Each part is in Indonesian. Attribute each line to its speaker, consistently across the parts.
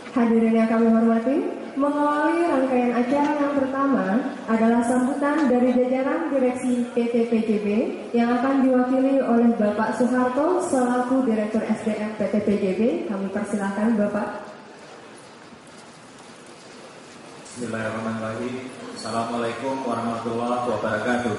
Speaker 1: Hadirin yang kami hormati, mengawali rangkaian acara yang pertama adalah sambutan dari jajaran Direksi PT PJB yang akan diwakili oleh Bapak Soeharto selaku Direktur SDM PT PJB. Kami persilahkan Bapak.
Speaker 2: Bismillahirrahmanirrahim. Assalamualaikum warahmatullahi wabarakatuh.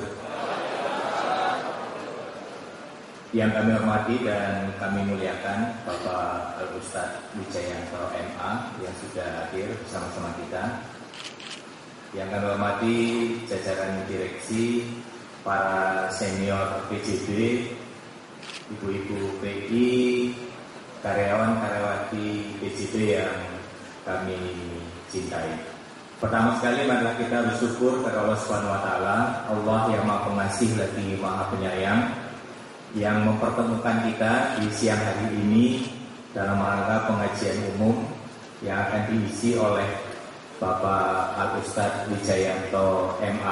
Speaker 2: Yang kami hormati dan kami muliakan Bapak Al-Ustadz Wijayanto MA yang sudah hadir bersama-sama kita. Yang kami hormati jajaran direksi, para senior PJB, ibu-ibu PI, karyawan-karyawati PJB yang kami cintai. Pertama sekali marilah kita bersyukur kepada Allah SWT, Allah yang Maha Pengasih lagi Maha Penyayang, yang mempertemukan kita di siang hari ini dalam rangka pengajian umum yang akan diisi oleh Bapak Al-Ustadz Wijayanto MA,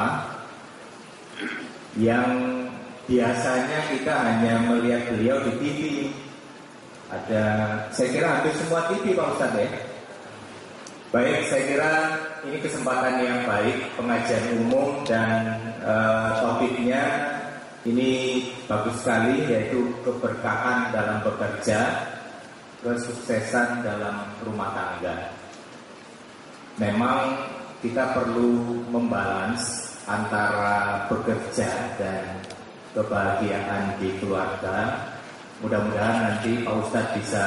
Speaker 2: yang biasanya kita hanya melihat beliau di TV. Saya kira hampir semua TV Pak Ustadz ya. Baik, saya kira ini kesempatan yang baik, pengajian umum dan topiknya ini bagus sekali, yaitu keberkahan dalam bekerja, kesuksesan dalam rumah tangga. Memang kita perlu membalans antara bekerja dan kebahagiaan di keluarga. Mudah-mudahan nanti Pak Ustadz bisa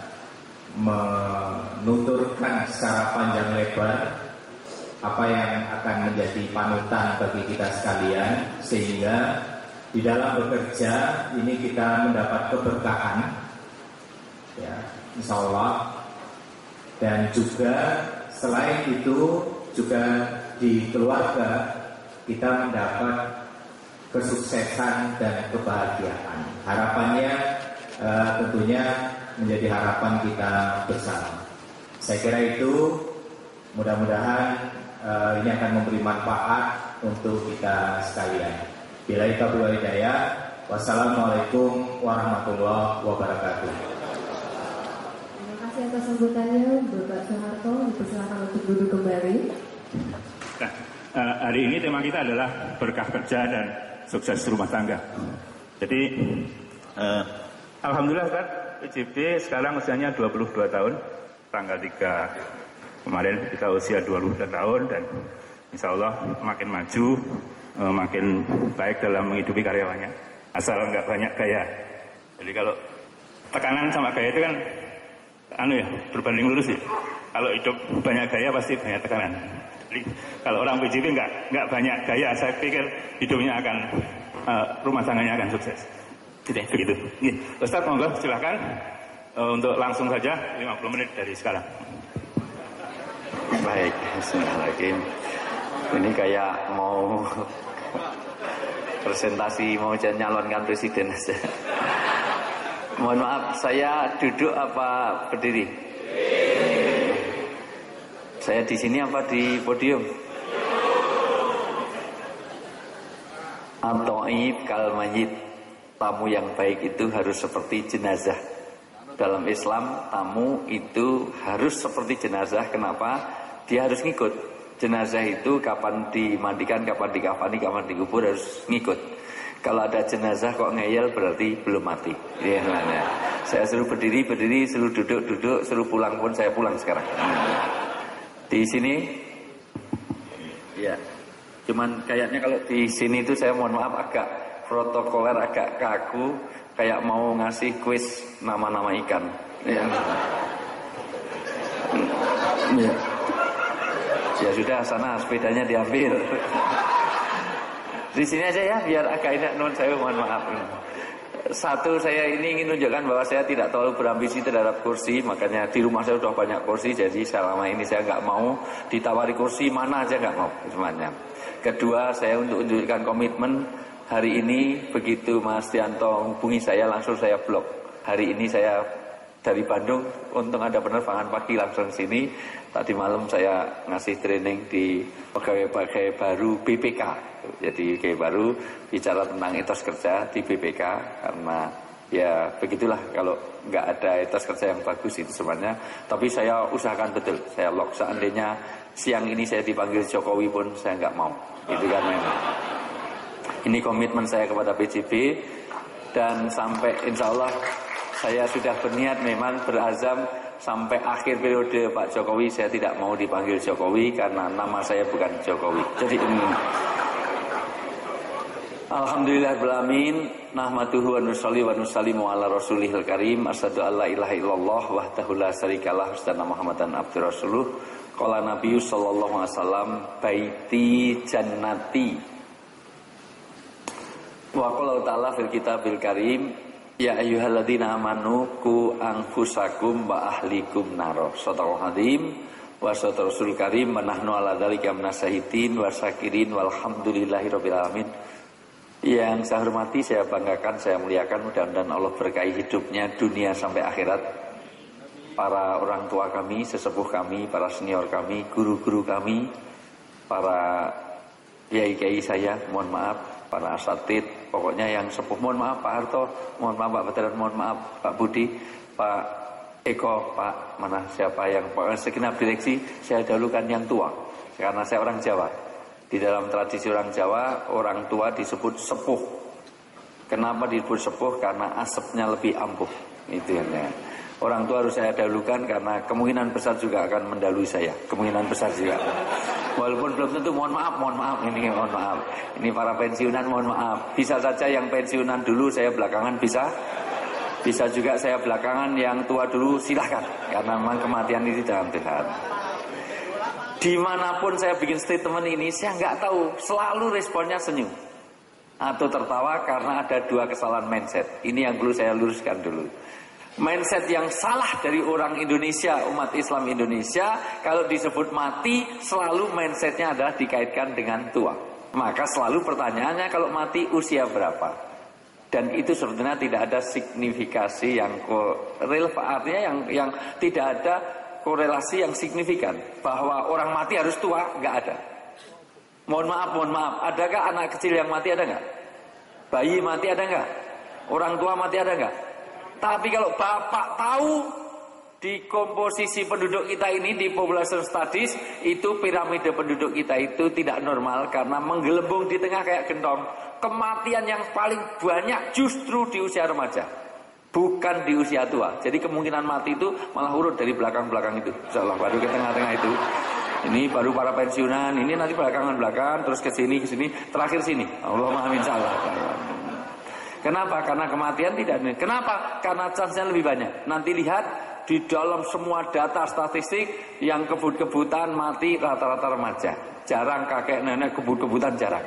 Speaker 2: menuturkan secara panjang lebar apa yang akan menjadi panutan bagi kita sekalian, sehingga di dalam bekerja ini kita mendapat keberkahan, ya, insya Allah. Dan juga selain itu juga di keluarga kita mendapat kesuksesan dan kebahagiaan. Harapannya tentunya menjadi harapan kita bersama. Saya kira itu mudah-mudahan ini akan memberi manfaat untuk kita sekalian. Billahi taufiq wal hidayah. Wassalamualaikum warahmatullahi wabarakatuh.
Speaker 1: Terima kasih atas sambutannya Bapak Soeharto. Dipersilakan untuk duduk kembali.
Speaker 3: Nah, hari ini tema kita adalah berkah kerja dan sukses rumah tangga. Jadi alhamdulillah Ustaz, PJB sekarang usianya 22 tahun. Tanggal 3 kemarin kita usia 22 tahun dan insya Allah makin maju, makin baik dalam menghidupi karyawannya, asal nggak banyak gaya. Jadi kalau tekanan sama gaya itu kan berbanding lurus ya. Kalau hidup banyak gaya pasti banyak tekanan. Jadi kalau orang PJB nggak banyak gaya, saya pikir hidupnya akan rumah tangganya akan sukses. Jadi begitu. Ustaz, monggo silakan untuk langsung saja 50 menit dari sekarang.
Speaker 4: Baik, bismillahirrahmanirrahim. Ini kayak mau presentasi mau nyalonkan presiden saja. Mohon maaf, saya duduk apa berdiri? Saya di sini apa di podium? At-ta'ib kal mayyit. Tamu yang baik itu harus seperti jenazah. Dalam Islam, tamu itu harus seperti jenazah. Kenapa? Dia harus ngikut. Jenazah itu kapan dimandikan, kapan dikafani, kapan dikubur harus ngikut. Kalau ada jenazah kok ngeyel berarti belum mati. Ya, nah. Saya suruh berdiri, suruh duduk, suruh pulang pun saya pulang sekarang. Di sini, ya. Cuman kayaknya kalau di sini itu saya mohon maaf agak protokoler, agak kaku, kayak mau ngasih kuis nama-nama ikan. Ya. Ya. Ya sudah, sana sepedanya diambil. Di sini aja ya, biar agak enak. Non saya mohon maaf. Satu, saya ini ingin menunjukkan bahwa saya tidak terlalu berambisi terhadap kursi. Makanya di rumah saya sudah banyak kursi. Jadi selama ini saya nggak mau ditawari kursi mana aja nggak mau semuanya. Kedua, saya untuk menunjukkan komitmen. Hari ini begitu Mas Tianto hubungi saya, langsung saya blok. Hari ini saya dari Bandung, untung ada penerbangan pagi langsung sini. Tadi malam saya ngasih training di pegawai baru BPK. Jadi pegawai baru bicara tentang etos kerja di BPK, karena Ya begitulah, kalau nggak ada etos kerja yang bagus itu sebenarnya. Tapi saya usahakan betul, saya lock. Seandainya siang ini saya dipanggil Jokowi pun saya nggak mau. Itu kan memang. Ini komitmen saya kepada PJB. Dan sampai insya Allah saya sudah berniat, memang berazam sampai akhir periode Pak Jokowi saya tidak mau dipanggil Jokowi karena nama saya bukan Jokowi. Jadi alhamdulillahirrahmanirrahim. Nahmaduhu wa nusalli wa nusallimu ala rasulihil karim. Asyhadu an la ilaha illallah wahdahu la syarikalah wa asyhadu anna Muhammadan abdur rasuluh. Qala Nabi sallallahu alaihi wasallam, baiti jannati. Wa qala ta'ala fil kitabil karim, ya ayyuhalladzina amanu qu anfusakum wa ahlikum naro. Shadaqal azim wa shadaqal rasul karim wa nahnu ala dzalika minasyahitin wa syakirin walhamdulillahirabbil alamin. Yang saya hormati, saya banggakan, saya muliakan, mudah-mudahan Allah berkahi hidupnya dunia sampai akhirat. Para orang tua kami, sesepuh kami, para senior kami, guru-guru kami, para kiai-kiai saya, mohon maaf, para asatid, pokoknya yang sepuh, mohon maaf Pak Harto, mohon maaf Pak Veteran, mohon maaf Pak Budi, Pak Eko, Pak mana siapa yang segenap direksi, saya dahulukan yang tua, karena saya orang Jawa. Di dalam tradisi orang Jawa, orang tua disebut sepuh. Kenapa disebut sepuh? Karena asapnya lebih ampuh. Itu yang orang tua harus saya dahulukan karena kemungkinan besar juga akan mendahului saya. Kemungkinan besar juga. Walaupun belum tentu, mohon maaf, ini mohon maaf. Ini para pensiunan, mohon maaf. Bisa saja yang pensiunan dulu, saya belakangan bisa. Bisa juga saya belakangan, yang tua dulu silahkan. Karena memang kematian itu dalam Tuhan. Dimanapun saya bikin statement ini, saya nggak tahu, selalu responnya senyum atau tertawa karena ada dua kesalahan mindset. Ini yang perlu saya luruskan dulu. Mindset yang salah dari orang Indonesia, umat Islam Indonesia, kalau disebut mati, selalu mindsetnya adalah dikaitkan dengan tua. Maka selalu pertanyaannya, kalau mati usia berapa? Dan itu sebenarnya tidak ada signifikasi yang relevan, artinya yang tidak ada korelasi yang signifikan bahwa orang mati harus tua, nggak ada. Mohon maaf, adakah anak kecil yang mati, ada nggak? Bayi mati ada nggak? Orang tua mati ada nggak? Tapi kalau Bapak tahu di komposisi penduduk kita ini, di population studies, itu piramida penduduk kita itu tidak normal karena menggelembung di tengah kayak gentong. Kematian yang paling banyak justru di usia remaja, bukan di usia tua. Jadi kemungkinan mati itu malah urut dari belakang-belakang itu. Insyaallah baru ke tengah-tengah itu. Ini baru para pensiunan, ini nanti belakangan terus ke sini, terakhir sini. Allahumma amin insyaallah. Kenapa? Karena kematian tidak. Kenapa? Karena chance-nya lebih banyak. Nanti lihat di dalam semua data statistik, yang kebut-kebutan mati rata-rata remaja. Jarang kakek nenek kebut-kebutan, jarang.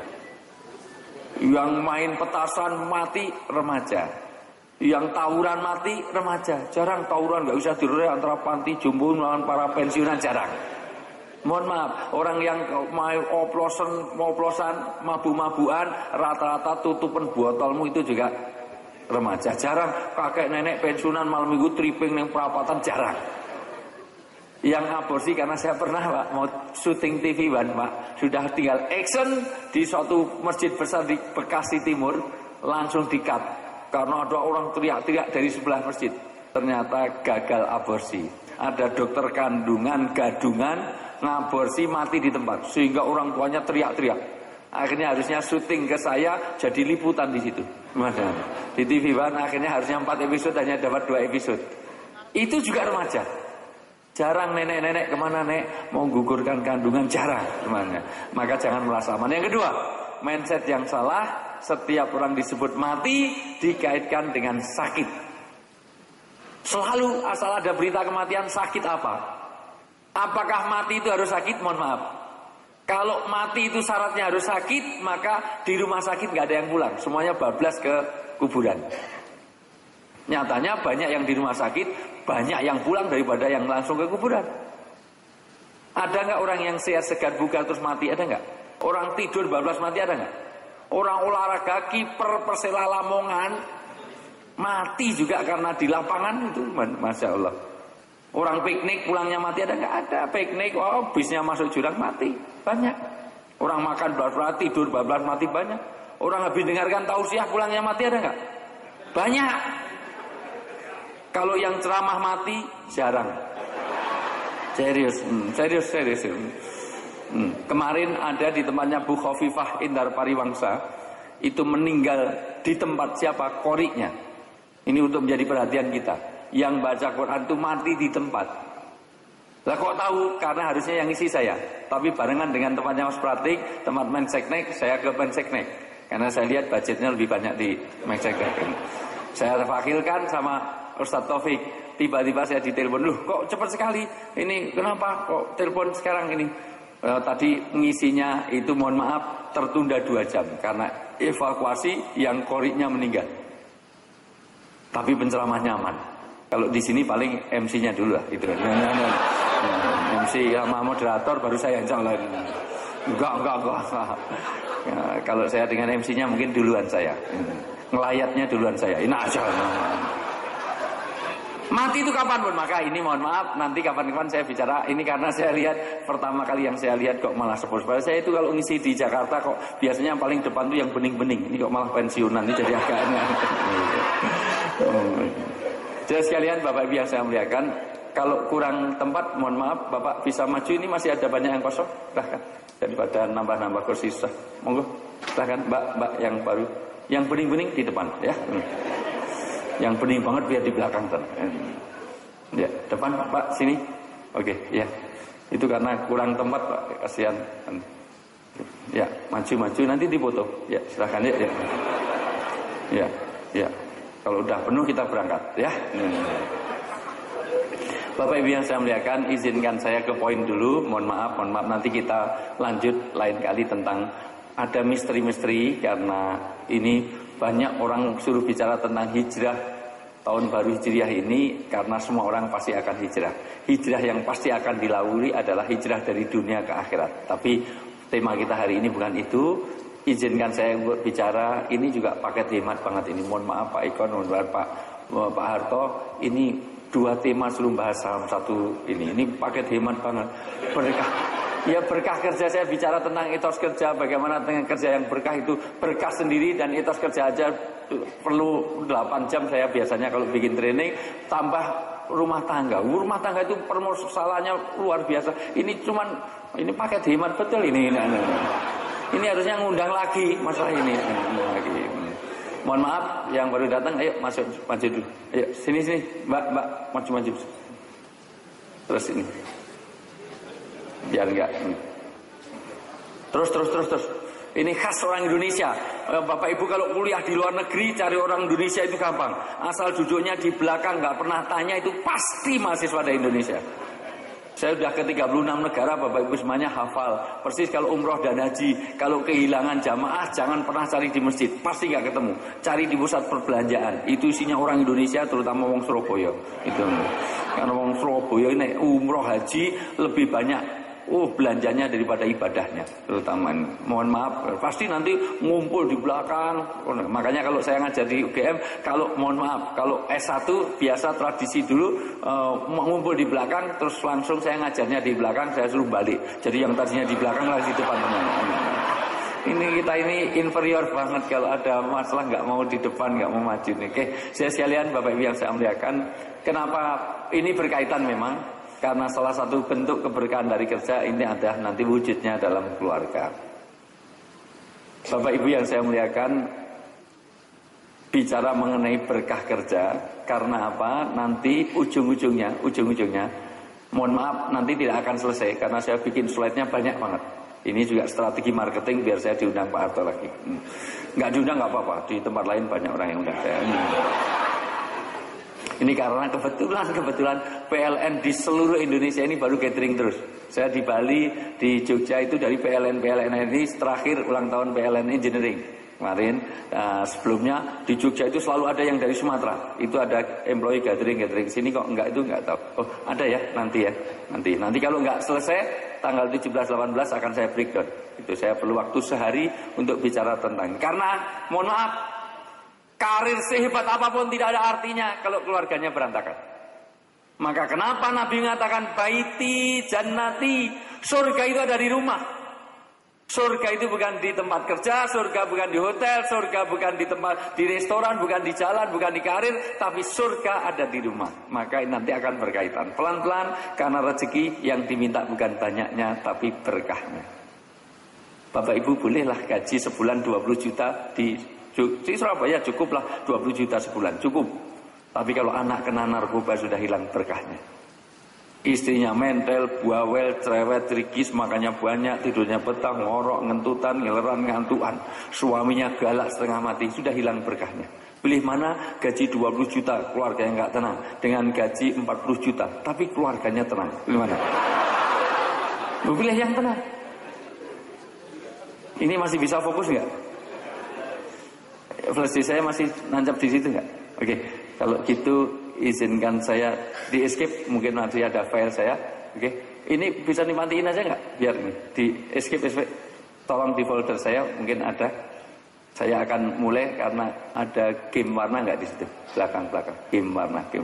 Speaker 4: Yang main petasan mati remaja. Yang tawuran mati remaja. Jarang tawuran, nggak usah dirurai antara panti jompo dengan para pensiunan, jarang. Mohon maaf, orang yang main oplosan, mabu-mabuan, rata-rata tutupan botolmu itu juga remaja. Jarang kakek nenek pensiunan malam minggu tripping yang perapatan, jarang. Yang aborsi karena saya pernah Pak mau syuting TV Pak, sudah tinggal action di suatu masjid besar di Bekasi Timur, langsung di-cut karena ada orang teriak-teriak dari sebelah masjid. Ternyata gagal aborsi. Ada dokter kandungan gadungan ngaborsi mati di tempat, sehingga orang tuanya teriak-teriak. Akhirnya harusnya syuting ke saya, jadi liputan di situ. Di TV One akhirnya harusnya 4 episode, hanya dapat 2 episode. Itu juga remaja. Jarang nenek-nenek kemana nek mau gugurkan kandungan, jarang kemana. Maka jangan merasa aman. Yang kedua, mindset yang salah, setiap orang disebut mati dikaitkan dengan sakit. Selalu asal ada berita kematian, sakit apa? Apakah mati itu harus sakit? Mohon maaf. Kalau mati itu syaratnya harus sakit, maka di rumah sakit nggak ada yang pulang, semuanya bablas ke kuburan. Nyatanya banyak yang di rumah sakit, banyak yang pulang daripada yang langsung ke kuburan. Ada nggak orang yang sehat segar bugar terus mati? Ada nggak? Orang tidur bablas mati? Ada nggak? Orang olahraga kiper Persela Lamongan mati juga karena di lapangan itu, masya Allah. Orang piknik pulangnya mati, ada nggak? Ada. Piknik, oh bisnya masuk jurang mati, banyak. Orang makan bablas tidur bablas mati, banyak. Orang habis dengarkan tausiah pulangnya mati, ada nggak? Banyak. Kalau yang ceramah mati jarang. Serius. Kemarin ada di tempatnya Bu Khofifah Indar Pariwangsa, itu meninggal di tempat siapa? Koriknya. Ini untuk menjadi perhatian kita. Yang baca Quran itu mati di tempat. Lah kok tahu? Karena harusnya yang isi saya. Tapi barengan dengan tempatnya Mas Pratik, tempat Menseknek, saya ke Menseknek. Karena saya lihat budgetnya lebih banyak di Menseknek. Saya wakilkan sama Ustadz Taufik. Tiba-tiba saya ditelepon, loh kok cepat sekali? Ini kenapa kok telepon sekarang ini? Tadi ngisinya itu mohon maaf tertunda 2 jam karena evakuasi yang koriknya meninggal. Tapi penceramahnya aman. Kalau di sini paling MC-nya dulu lah gitu. MC sama moderator baru saya yang jalan. Enggak. Ya, kalau saya dengan MC-nya mungkin duluan saya. Ngelayatnya duluan saya. Ini aja. Mati itu kapan pun, maka ini mohon maaf nanti kapan-kapan saya bicara ini karena saya lihat pertama kali yang saya lihat kok malah sepuluh. Saya itu kalau ngisi di Jakarta kok biasanya yang paling depan tuh yang bening-bening. Ini kok malah pensiunan ini jadi agak aneh. Jadi sekalian Bapak Ibu yang saya muliakan, kalau kurang tempat mohon maaf Bapak bisa maju, ini masih ada banyak yang kosong, silahkan. Daripada nambah-nambah kursi susah, monggo silahkan Mbak yang baru, yang bening-bening di depan ya. Yang bening banget biar di belakang ya, depan Pak sini. Oke, ya. Itu karena kurang tempat Pak, kasihan. Ya, maju nanti dipoto. Ya, silakan ya. Ya. Kalau udah penuh kita berangkat ya. Bapak Ibu yang saya muliakan, izinkan saya ke poin dulu. Mohon maaf nanti kita lanjut lain kali tentang ada misteri-misteri karena ini banyak orang suruh bicara tentang hijrah tahun baru hijriah ini karena semua orang pasti akan hijrah. Hijrah yang pasti akan dilalui adalah hijrah dari dunia ke akhirat. Tapi tema kita hari ini bukan itu. Izinkan saya buat bicara, ini juga paket hemat banget ini. Mohon maaf Pak Ikon, mohon maaf Pak Harto, ini 2 tema suruh bahas salam satu ini. Ini paket hemat banget. Berkah. Ya berkah kerja, saya bicara tentang etos kerja, bagaimana dengan kerja yang berkah itu berkah sendiri, dan etos kerja aja perlu 8 jam saya biasanya kalau bikin training, tambah rumah tangga. Rumah tangga itu permasalahannya luar biasa. Ini paket hemat betul ini. Ini harusnya ngundang lagi masalah ini. Mohon maaf yang baru datang, ayo masuk maju dulu. Ayo sini Mbak maju. Terus ini. Biar enggak. Terus. Ini khas orang Indonesia. Bapak Ibu kalau kuliah di luar negeri cari orang Indonesia itu gampang. Asal duduknya di belakang, nggak pernah tanya, itu pasti mahasiswa dari Indonesia. Saya sudah ke 36 negara, Bapak Ibu semuanya hafal. Persis kalau umroh dan haji, kalau kehilangan jamaah jangan pernah cari di masjid, pasti nggak ketemu. Cari di pusat perbelanjaan, itu isinya orang Indonesia, terutama wong Surabaya. Itu karena wong Surabaya ini umroh haji lebih banyak belanjanya daripada ibadahnya, terutama. Mohon maaf, pasti nanti ngumpul di belakang. Makanya kalau saya ngajar di UGM, kalau mohon maaf, kalau S1 biasa tradisi dulu ngumpul di belakang, terus langsung saya ngajarnya di belakang, saya suruh balik. Jadi yang tadinya di belakang lagi di depan teman. Ini kita ini inferior banget kalau ada masalah nggak mau di depan, nggak mau maju nih. Oke, saya sekalian Bapak Ibu yang saya muliakan, kenapa ini berkaitan memang? Karena salah satu bentuk keberkahan dari kerja ini adalah nanti wujudnya dalam keluarga. Bapak Ibu yang saya muliakan, bicara mengenai berkah kerja, karena apa? Nanti ujung-ujungnya, mohon maaf nanti tidak akan selesai karena saya bikin slide-nya banyak banget. Ini juga strategi marketing biar saya diundang Pak Harto lagi. Nggak diundang nggak apa-apa, di tempat lain banyak orang yang undang saya. Ini karena kebetulan PLN di seluruh Indonesia ini baru catering terus. Saya di Bali, di Jogja itu dari PLN ini terakhir ulang tahun PLN Engineering kemarin. Sebelumnya di Jogja itu selalu ada yang dari Sumatera. Itu ada employee gathering sini kok enggak, itu enggak tahu. Oh ada ya nanti ya. Nanti kalau enggak selesai tanggal 17-18 akan saya breakdown. Itu saya perlu waktu sehari untuk bicara tentang. Karena mohon maaf, karir sehebat apapun tidak ada artinya kalau keluarganya berantakan. Maka kenapa Nabi mengatakan baiti jannati, surga itu ada di rumah. Surga itu bukan di tempat kerja, surga bukan di hotel, surga bukan di tempat di restoran, bukan di jalan, bukan di karir, tapi surga ada di rumah. Maka nanti akan berkaitan pelan-pelan, karena rezeki yang diminta bukan banyaknya tapi berkahnya. Bapak Ibu bolehlah gaji sebulan 20 juta di Surabaya, cukuplah 20 juta sebulan, cukup. Tapi kalau anak kena narkoba sudah hilang berkahnya. Istrinya mentel, bawel, cerewet, trikis, makannya banyak, tidurnya petang, ngorok, ngentutan, ngeleran, ngantuan. Suaminya galak setengah mati, sudah hilang berkahnya. Pilih mana gaji 20 juta, keluarga yang nggak tenang, dengan gaji 40 juta, tapi keluarganya tenang. Pilih mana? Pilih yang tenang. Ini masih bisa fokus nggak? Flash saya masih nancap di situ nggak? Oke, kalau gitu izinkan saya di escape, mungkin nanti ada file saya. Oke, ini bisa dimatiin aja nggak? Biar ini di escape, tolong di folder saya mungkin ada. Saya akan mulai karena ada game warna nggak di situ, belakang game warna, game.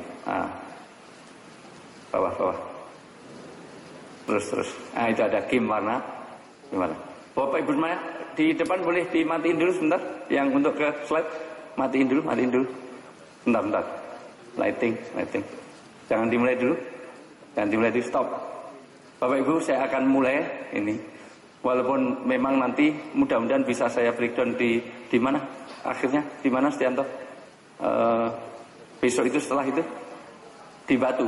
Speaker 4: Bawah. Terus. Itu ada game warna. Gimana? Bapak Ibu semuanya di depan boleh dimatiin dulu sebentar. Yang untuk ke slide matiin dulu. Bentar. Lighting. Jangan dimulai dulu. Stop. Bapak Ibu, saya akan mulai ini. Walaupun memang nanti mudah-mudahan bisa saya breakdown di mana akhirnya, di mana Stianto? Besok itu setelah itu di Batu.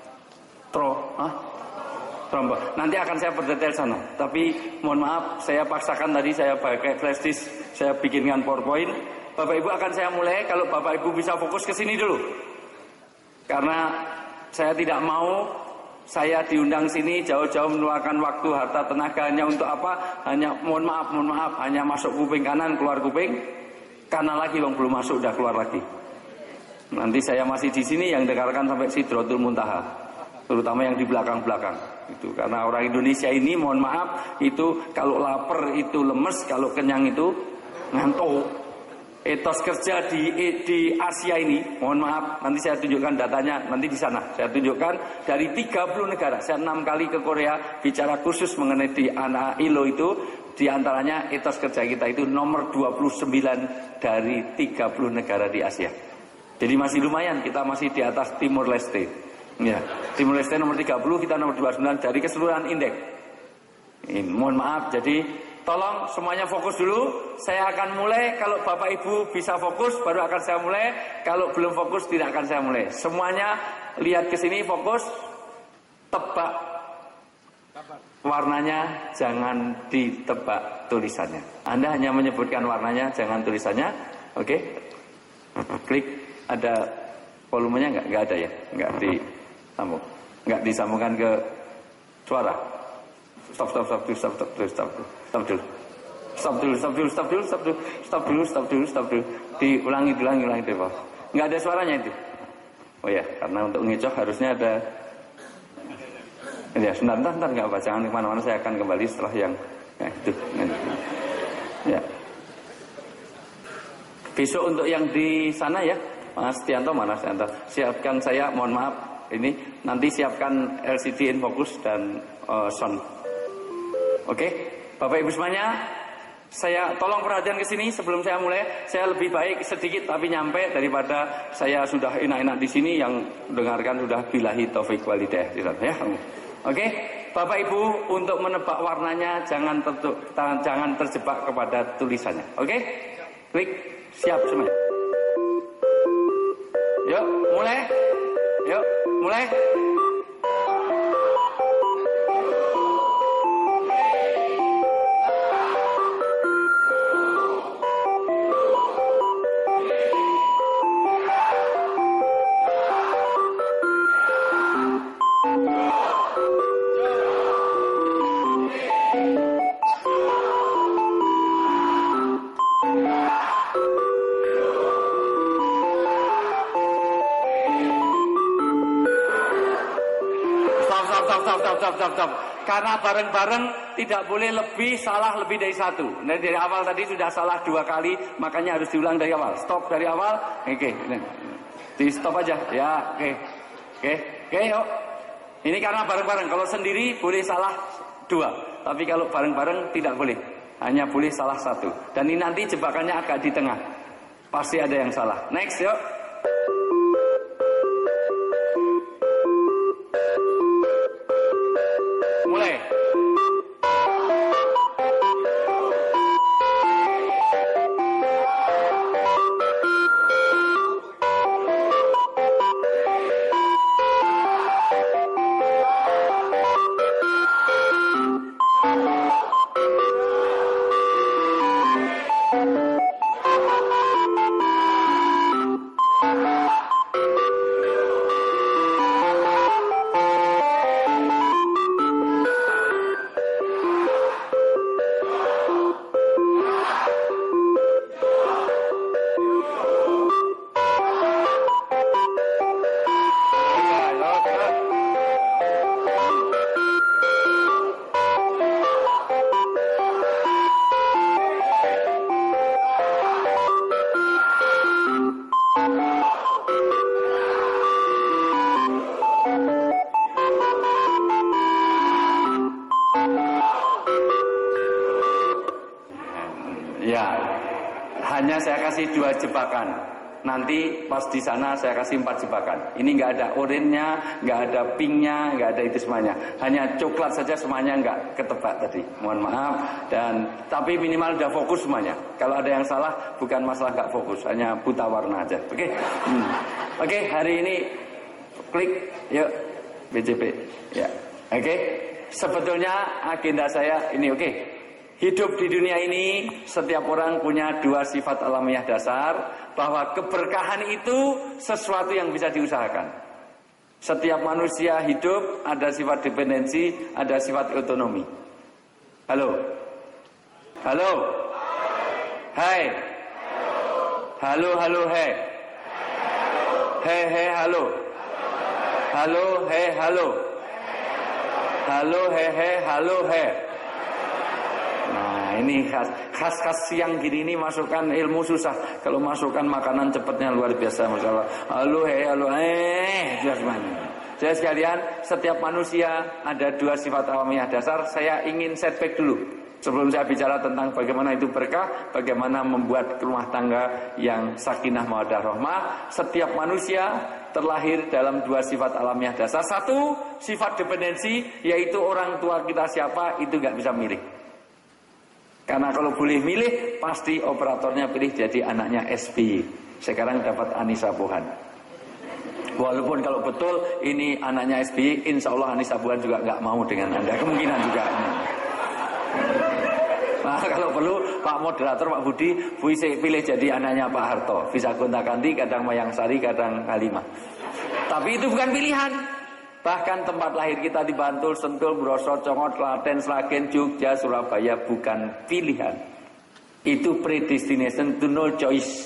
Speaker 4: Trombon. Nanti akan saya berdetail sana. Tapi mohon maaf, saya paksakan tadi saya pakai flash disk, saya bikinkan PowerPoint. Bapak Ibu akan saya mulai kalau Bapak Ibu bisa fokus ke sini dulu. Karena saya tidak mau saya diundang sini jauh-jauh meluangkan waktu, harta, tenaga hanya untuk apa? Hanya mohon maaf, hanya masuk kuping kanan, keluar kuping kanan lagi, belum masuk udah keluar lagi. Nanti saya masih di sini yang dengarkan sampai Sidratul Muntaha, terutama yang di belakang-belakang. Itu karena orang Indonesia ini mohon maaf itu kalau lapar itu lemes, kalau kenyang itu ngantuk. Etos kerja di Asia ini, mohon maaf, nanti saya tunjukkan datanya nanti di sana. Saya tunjukkan dari 30 negara. Saya 6 kali ke Korea bicara khusus mengenai di anak ILO itu, di antaranya etos kerja kita itu nomor 29 dari 30 negara di Asia. Jadi masih lumayan, kita masih di atas Timur Leste. Ya, Timur Leste nomor 30, kita nomor 29 dari keseluruhan indeks. Mohon maaf, jadi tolong semuanya fokus dulu. Saya akan mulai, kalau Bapak Ibu bisa fokus baru akan saya mulai. Kalau belum fokus tidak akan saya mulai. Semuanya lihat ke sini, fokus. Tebak warnanya, jangan ditebak tulisannya. Anda hanya menyebutkan warnanya, jangan tulisannya. Oke? Klik, ada volumenya enggak? Enggak ada ya? Enggak disambung. Enggak disambungkan ke suara. Stop dulu. Diulangi deh, Pak. Enggak ada suaranya itu. Oh ya, karena untuk ngecoh harusnya ada. Ya, sebentar enggak apa, jangan kemana-mana, saya akan kembali setelah yang itu. Ya. Besok untuk yang di sana ya, Mas Tianto, mana Tianto? Siapkan saya, mohon maaf, ini nanti siapkan LCD in focus dan sound. Oke, Bapak Ibu semuanya, saya tolong perhatian ke sini sebelum saya mulai. Saya lebih baik sedikit tapi nyampe daripada saya sudah enak-enak di sini yang dengarkan sudah billahi taufik walhidayah ya. Oke, Bapak Ibu untuk menebak warnanya jangan terjebak kepada tulisannya. Oke? Klik, siap semua. Yuk, mulai. Stop. Karena bareng-bareng tidak boleh salah lebih dari satu. Nah, dari awal tadi sudah salah 2 kali, makanya harus diulang dari awal. Stop dari awal. Oke. Di stop aja. Ya, oke. Yuk. Ini karena bareng-bareng. Kalau sendiri boleh salah 2, tapi kalau bareng-bareng tidak boleh. Hanya boleh salah satu. Dan ini nanti jebakannya agak di tengah. Pasti ada yang salah. Next, yuk. Mulai. Ya, hanya saya kasih 2 jebakan. Nanti pas di sana saya kasih 4 jebakan. Ini nggak ada orange-nya, nggak ada pink-nya, nggak ada itu semuanya. Hanya coklat saja semuanya nggak ketebak tadi. Mohon maaf. Tapi minimal udah fokus semuanya. Kalau ada yang salah bukan masalah nggak fokus, hanya buta warna aja. Oke? Oke, hari ini klik, yuk BJP. Ya, oke. Sebetulnya agenda saya ini oke. Hidup di dunia ini setiap orang punya 2 sifat alamiah dasar, bahwa keberkahan itu sesuatu yang bisa diusahakan. Setiap manusia hidup ada sifat dependensi, ada sifat otonomi. Halo? Halo? Hai? Halo, halo, hai? He, halo? Halo, he, halo? Halo, he, halo, he? Nah, ini khas siang gini ini masukkan ilmu susah. Kalau masukkan makanan cepatnya luar biasa, masalah. Halo, halo, jelas mana? Jadi sekalian, setiap manusia ada 2 sifat alamiah dasar. Saya ingin setback dulu sebelum saya bicara tentang bagaimana itu berkah, bagaimana membuat rumah tangga yang sakinah mawaddah rahmah. Setiap manusia terlahir dalam 2 sifat alamiah dasar. 1, sifat dependensi, yaitu orang tua kita siapa itu nggak bisa milih. Karena kalau boleh milih, pasti operatornya pilih jadi anaknya SBY. Sekarang dapat Anissa Pohan. Walaupun kalau betul ini anaknya SBY, insya Allah Anissa Pohan juga nggak mau dengan Anda. Kemungkinan juga. Nah, kalau perlu Pak Moderator, Pak Budi, pilih jadi anaknya Pak Harto. Bisa gonta-ganti, kadang Mayang Sari, kadang Halimah. Tapi itu bukan pilihan. Bahkan tempat lahir kita di Bantul, Sentul, Broso, Congot, Klaten, Sragen, Jogja, Surabaya bukan pilihan. Itu predestination to no choice.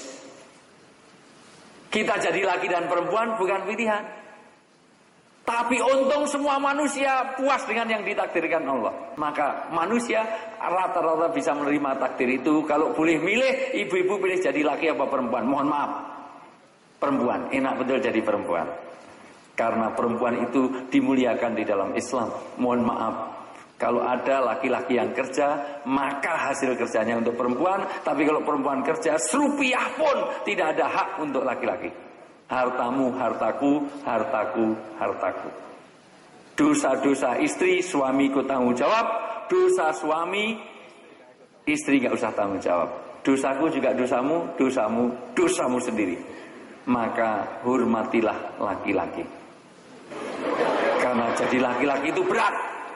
Speaker 4: Kita jadi laki dan perempuan bukan pilihan. Tapi untung semua manusia puas dengan yang ditakdirkan Allah. Maka manusia rata-rata bisa menerima takdir itu. Kalau boleh milih, ibu-ibu pilih jadi laki apa perempuan. Mohon maaf, perempuan. Enak betul jadi perempuan. Karena perempuan itu dimuliakan di dalam Islam. Mohon maaf, kalau ada laki-laki yang kerja, maka hasil kerjanya untuk perempuan. Tapi kalau perempuan kerja, serupiah pun tidak ada hak untuk laki-laki. Hartamu, hartaku, hartaku, hartaku. Dosa-dosa istri, suami ikut tanggung jawab. Dosa suami, istri gak usah tanggung jawab. Dosaku juga dosamu, dosamu, dosamu sendiri. Maka hormatilah laki-laki. Karena jadi laki-laki itu berat.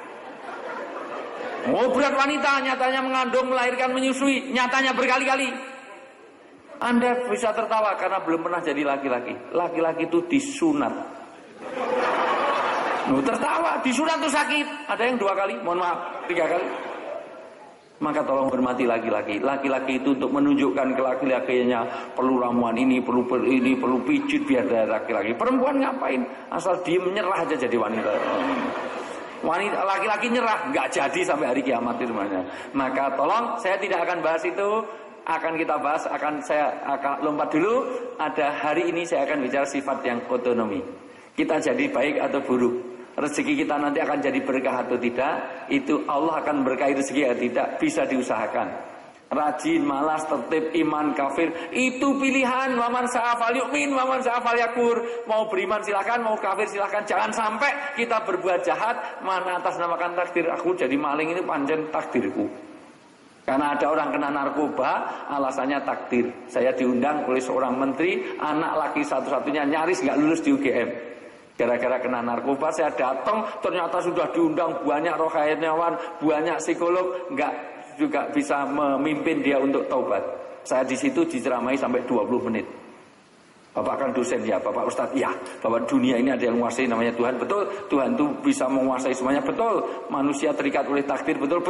Speaker 4: Oh, berat wanita, nyatanya mengandung, melahirkan, menyusui, nyatanya berkali-kali. Anda bisa tertawa karena belum pernah jadi laki-laki. Laki-laki itu disunat. Tertawa, disunat itu sakit. Ada yang 2 kali, mohon maaf, 3 kali. Maka tolong hormati laki-laki. Laki-laki itu untuk menunjukkan ke laki-lakinya perlu ramuan ini, perlu pijit biar dari laki-laki. Perempuan ngapain? Asal diem menyerah aja jadi wanita. Wanita laki-laki nyerah nggak jadi sampai hari kiamat itu namanya. Maka tolong, saya tidak akan bahas itu. Akan kita bahas, saya akan lompat dulu. Ada hari ini saya akan bicara sifat yang otonomi. Kita jadi baik atau buruk. rezeki kita nanti akan jadi berkah atau tidak, itu Allah akan berkahi rezeki atau tidak, bisa diusahakan. Rajin, malas, tertib, iman, kafir, itu pilihan. Waman sa'afal yu'min, waman sa'afal yakur. Mau beriman silahkan, mau kafir silahkan. Jangan sampai kita berbuat jahat, mana atas namakan takdir aku jadi maling, ini panjang takdirku. Karena ada orang kena narkoba, alasannya takdir. Saya diundang oleh seorang menteri, anak laki satu-satunya nyaris gak lulus di UGM. Gara-gara kena narkoba, saya datang, ternyata sudah diundang banyak rohaniawan, banyak psikolog, nggak juga bisa memimpin dia untuk taubat. Saya di situ diceramai sampai 20 menit. Bapak kan dosen ya, Bapak Ustadz ya, bahwa dunia ini ada yang menguasai namanya Tuhan, betul. Tuhan itu bisa menguasai semuanya, betul. Manusia terikat oleh takdir, betul.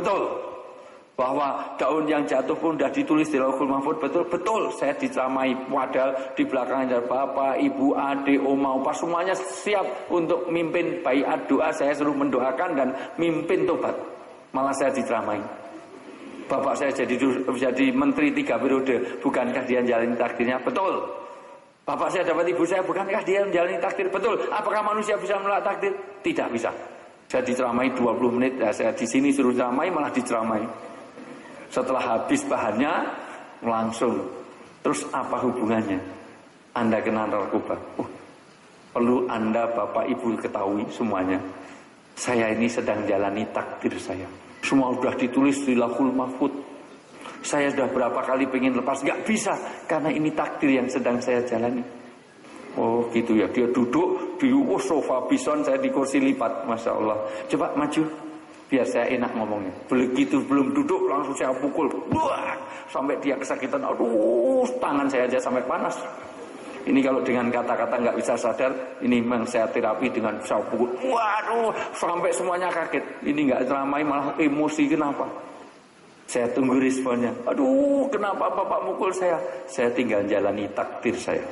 Speaker 4: Bahwa daun yang jatuh pun sudah ditulis di Lauhul Mahfuz, betul. Saya diceramai, padahal di belakangnya bapak, ibu, adik, oma, opa, semuanya siap untuk mimpin baiat doa. Saya suruh mendoakan dan mimpin tobat. Malah saya diceramai. Bapak saya jadi menteri 3 periode, bukankah dia menjalani takdirnya? Betul. Bapak saya dapat ibu saya, bukankah dia menjalani takdir? Betul. Apakah manusia bisa menolak takdir? Tidak bisa. Saya diceramai 20 menit, ya, saya di sini suruh ceramai, malah diceramai. Setelah habis bahannya, langsung. Terus apa hubungannya? Anda kena narkoba. Perlu Anda, Bapak, Ibu ketahui semuanya. Saya ini sedang jalani takdir saya. Semua sudah ditulis di Lauhul Mahfuz. Saya sudah berapa kali pengen lepas, gak bisa, karena ini takdir yang sedang saya jalani. Oh gitu ya, dia duduk di sofa bison, saya di kursi lipat, Masya Allah. Coba maju, biar saya enak ngomongnya. Begitu belum duduk, langsung saya pukul, wah, sampai dia kesakitan. Aduh, tangan saya aja sampai panas. Ini kalau dengan kata-kata nggak bisa sadar, ini memang saya terapi dengan saya pukul. Waduh, sampai semuanya kaget. Ini nggak ceramai, malah emosi. Kenapa? Saya tunggu responnya. Aduh, kenapa Bapak mukul saya? Saya tinggal jalani takdir saya.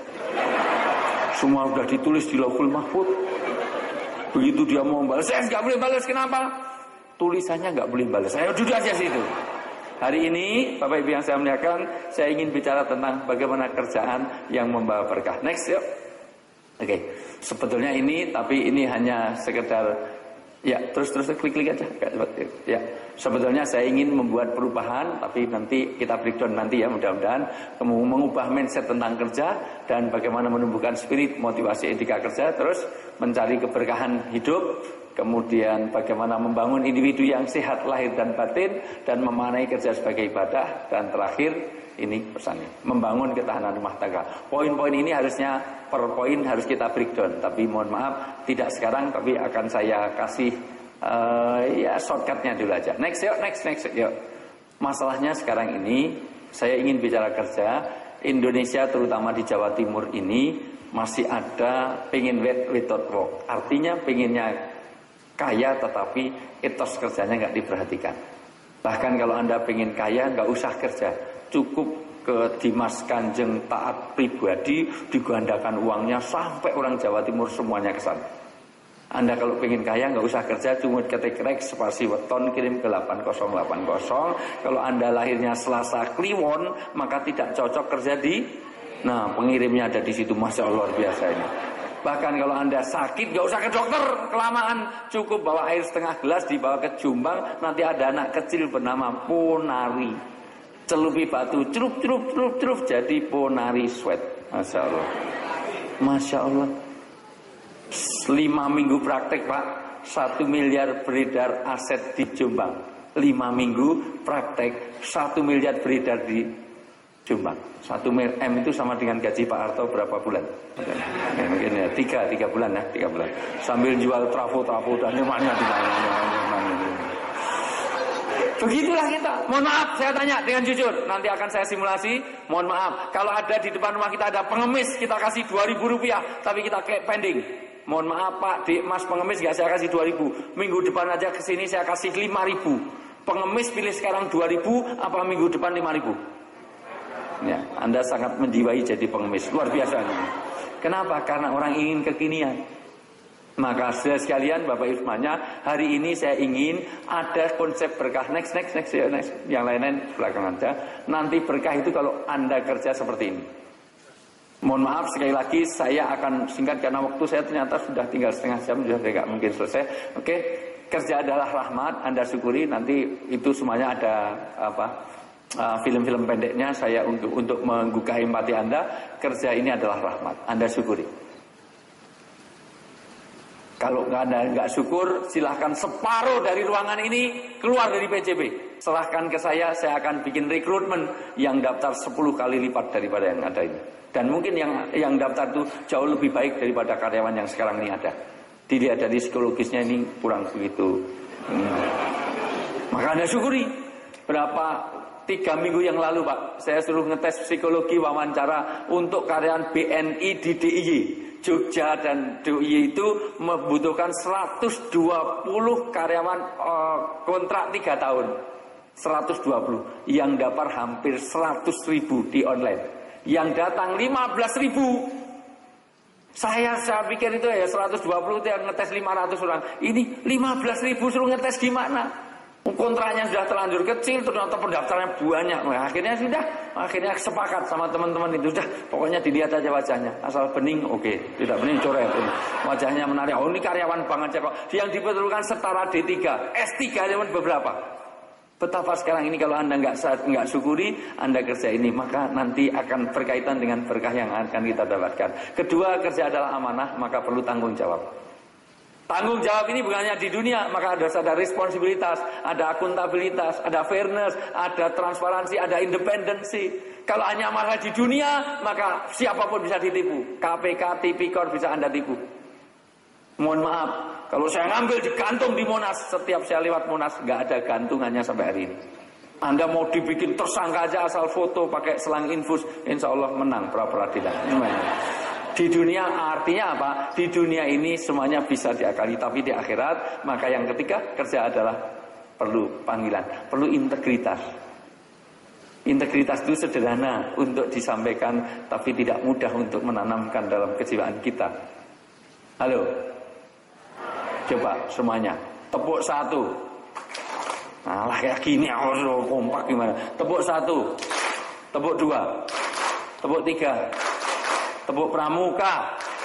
Speaker 4: Semua sudah ditulis di Lauhul Mahfuz. Begitu dia mau balas, saya nggak boleh balas. Kenapa? Tulisannya nggak boleh balas. Saya duduk aja situ. Hari ini, Bapak Ibu yang saya muliakan, saya ingin bicara tentang bagaimana kerjaan yang membawa berkah. Next, yuk. Oke, sebetulnya ini, tapi ini hanya sekedar, ya terus klik aja. Ya, sebetulnya saya ingin membuat perubahan, tapi nanti kita breakdown nanti ya, mudah-mudahan mengubah mindset tentang kerja dan bagaimana menumbuhkan spirit, motivasi, etika kerja, terus mencari keberkahan hidup. Kemudian bagaimana membangun individu yang sehat lahir dan batin dan memaknai kerja sebagai ibadah. Dan terakhir ini pesannya, membangun ketahanan rumah tangga. Poin-poin ini harusnya per poin harus kita breakdown. Tapi mohon maaf tidak sekarang, tapi akan saya kasih ya shortcutnya dulu aja. Next yuk. Masalahnya sekarang ini saya ingin bicara kerja. Indonesia terutama di Jawa Timur ini masih ada pengen without work. Artinya pengennya kaya tetapi etos kerjanya nggak diperhatikan. Bahkan kalau Anda pengen kaya nggak usah kerja, cukup ke Dimas Kanjeng taat pribadi, digandakan uangnya sampai orang Jawa Timur semuanya ke sana. Anda kalau pengen kaya nggak usah kerja, cuma ketik rek spasi weton kirim ke 8080. Kalau Anda lahirnya Selasa Kliwon, maka tidak cocok kerja di, nah pengirimnya ada di situ. Masya Allah luar biasa ini. Bahkan kalau Anda sakit gak usah ke dokter kelamaan, cukup bawa air setengah gelas dibawa ke Jombang, nanti ada anak kecil bernama Ponari, celupi batu cerup jadi Ponari sweat. Masya Allah, Masya Allah. 5 minggu praktek Pak, 1 miliar beredar aset di Jombang. 5 minggu praktek, 1 miliar beredar di Jombang. 1 M itu sama dengan gaji Pak Harto berapa bulan? Ya, mungkin ya 3 bulan ya, 3 bulan. Sambil jual trafo dan mana. Begitulah kita. Mohon maaf, saya tanya dengan jujur. Nanti akan saya simulasi. Mohon maaf, kalau ada di depan rumah kita ada pengemis, kita kasih 2.000 rupiah, tapi kita kayak pending. Mohon maaf Pak, di Mas pengemis gak saya kasih 2.000. Minggu depan aja kesini saya kasih 5.000. Pengemis pilih sekarang 2.000, apa minggu depan 5.000? Ya, Anda sangat menjiwai jadi pengemis. Luar biasa. Kenapa? Karena orang ingin kekinian. Maka sekalian Bapak Ibu semuanya, hari ini saya ingin ada konsep berkah. Next. Yang lain-lain belakangan aja. Nanti berkah itu kalau Anda kerja seperti ini. Mohon maaf sekali lagi, saya akan singkat karena waktu saya ternyata sudah tinggal setengah jam, sudah tidak mungkin selesai. Oke, kerja adalah rahmat, Anda syukuri. Nanti itu semuanya ada film-film pendeknya saya untuk menggugah empati Anda. Kerja ini adalah rahmat, Anda syukuri. Kalau Anda nggak syukur, silahkan separuh dari ruangan ini keluar dari PJB. Serahkan ke saya akan bikin rekrutmen yang daftar 10 kali lipat daripada yang ada ini. Dan mungkin yang daftar itu jauh lebih baik daripada karyawan yang sekarang ini ada. Dilihat dari psikologisnya ini kurang begitu. Maka Anda syukuri. Berapa 3 minggu yang lalu Pak, saya suruh ngetes psikologi wawancara untuk karyawan BNI di DIY. Jogja dan DIY itu membutuhkan 120 karyawan kontrak 3 tahun. 120. Yang daftar hampir 100.000 di online. Yang datang 15.000. Saya pikir itu ya 120 itu yang ngetes 500 orang. Ini 15.000 suruh ngetes gimana? Kontraknya sudah terlanjur kecil, ternyata pendaftarnya banyak. Nah, akhirnya sepakat sama teman-teman itu, sudah pokoknya dilihat aja wajahnya, asal bening oke, tidak bening coret. Wajahnya menarik. Oh, ini karyawan banget ya kok. Yang diperlukan setara D3, S3 aja pun beberapa. Betapa sekarang ini kalau Anda nggak syukuri, Anda kerja ini, maka nanti akan berkaitan dengan berkah yang akan kita dapatkan. Kedua, kerja adalah amanah, maka perlu tanggung jawab. Tanggung jawab ini bukan hanya di dunia, maka harus ada responsibilitas, ada akuntabilitas, ada fairness, ada transparansi, ada independensi. Kalau hanya masalah di dunia, maka siapapun bisa ditipu. KPK, Tipikor bisa Anda tipu. Mohon maaf, kalau saya ngambil di gantung di Monas, setiap saya lewat Monas, nggak ada gantungannya sampai hari ini. Anda mau dibikin tersangka aja asal foto pakai selang infus, insya Allah menang pra-peradilan. Di dunia artinya apa? Di dunia ini semuanya bisa diakali, tapi di akhirat, maka yang ketiga kerja adalah perlu panggilan, perlu integritas. Integritas itu sederhana untuk disampaikan, tapi tidak mudah untuk menanamkan dalam kejiwaan kita. Halo, coba semuanya tepuk 1. Nah, kayak gini harus kompak gimana? Tepuk 1, tepuk 2, tepuk 3. Tepuk pramuka.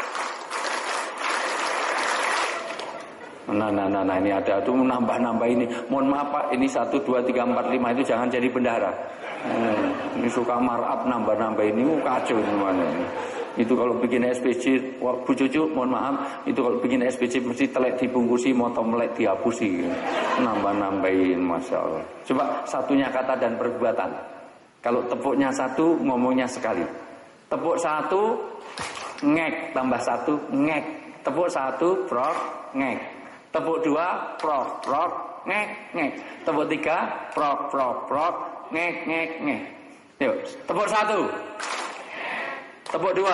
Speaker 4: Nah ini ada tuh nambah ini. Mohon maaf Pak, ini 1, 2, 3, 4, 5 itu jangan jadi bendahara. Ini suka markup nambah ini kacau semuanya ini. Itu kalau bikin SPJ, Bu Cucu, mohon maaf, itu kalau bikin SPJ mesti telek dibungkusi, motom melek dihapusi. Nambah-nambahin, Masya Allah. Coba satunya kata dan perbuatan. Kalau tepuknya 1, ngomongnya sekali. Tepuk 1, ngek, tambah 1, ngek. Tepuk 1, prok, ngek. Tepuk 2, prok, ngek, ngek. Tepuk 3, prok, ngek, ngek, ngek. Yuk, tepuk 1. Tepuk 2.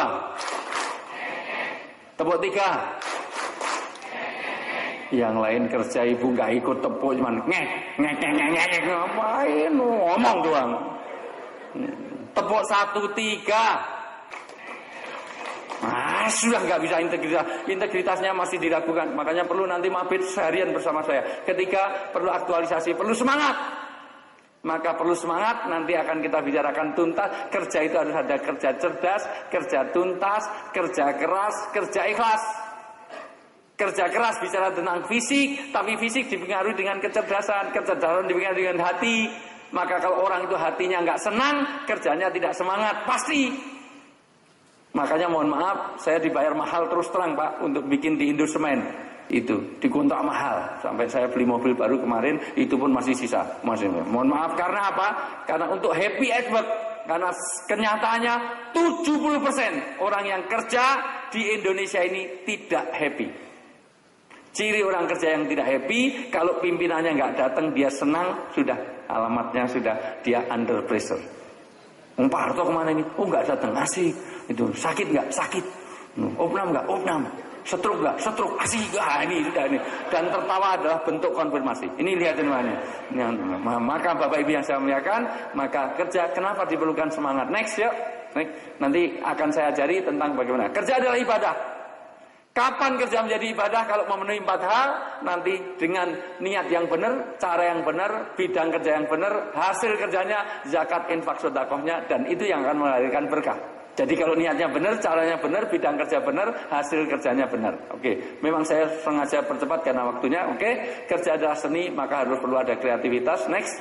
Speaker 4: Tepuk 3. Yang lain kerja ibu nggak ikut tepuk, cuman ngek, ngek, ngek, ngek, ngek. Ngapain? Ngomong doang. Tepuk 1, 3. Sudah nggak bisa integritasnya masih diragukan. Makanya perlu nanti mabit seharian bersama saya. Ketika perlu aktualisasi, perlu semangat. Maka perlu semangat, nanti akan kita bicarakan tuntas. Kerja itu harus ada kerja cerdas, kerja tuntas, kerja keras, kerja ikhlas. Kerja keras bicara tentang fisik, tapi fisik dipengaruhi dengan kecerdasan, kecerdasan dipengaruhi dengan hati. Maka kalau orang itu hatinya nggak senang, kerjanya tidak semangat, pasti. Makanya mohon maaf, saya dibayar mahal terus terang Pak untuk bikin di Indosemen. Itu dikontrak mahal. Sampai saya beli mobil baru kemarin, itu pun masih sisa. Mohon maaf karena apa? Karena untuk happy at work. Karena kenyataannya 70% orang yang kerja di Indonesia ini tidak happy. Ciri orang kerja yang tidak happy, kalau pimpinannya nggak datang dia senang, sudah alamatnya sudah dia under pressure. Pak Harto kemana ini? Oh nggak datang, asik. Itu sakit nggak? Sakit. Opnam nggak? Opnam. Stroke nggak? Stroke. Asik. Ini sudah ini. Dan tertawa adalah bentuk konfirmasi. Ini lihatin mana? Maka Bapak Ibu yang saya muliakan, maka kerja kenapa diperlukan semangat? Next ya. Nanti akan saya ajari tentang bagaimana kerja adalah ibadah. Kapan kerja menjadi ibadah? Kalau memenuhi 4 hal, nanti dengan niat yang benar, cara yang benar, bidang kerja yang benar, hasil kerjanya, zakat, infak, sedekahnya, dan itu yang akan melahirkan berkah. Jadi kalau niatnya benar, caranya benar, bidang kerja benar, hasil kerjanya benar. Oke, memang saya sengaja percepat karena waktunya. Oke, kerja adalah seni, maka harus perlu ada kreativitas. Next.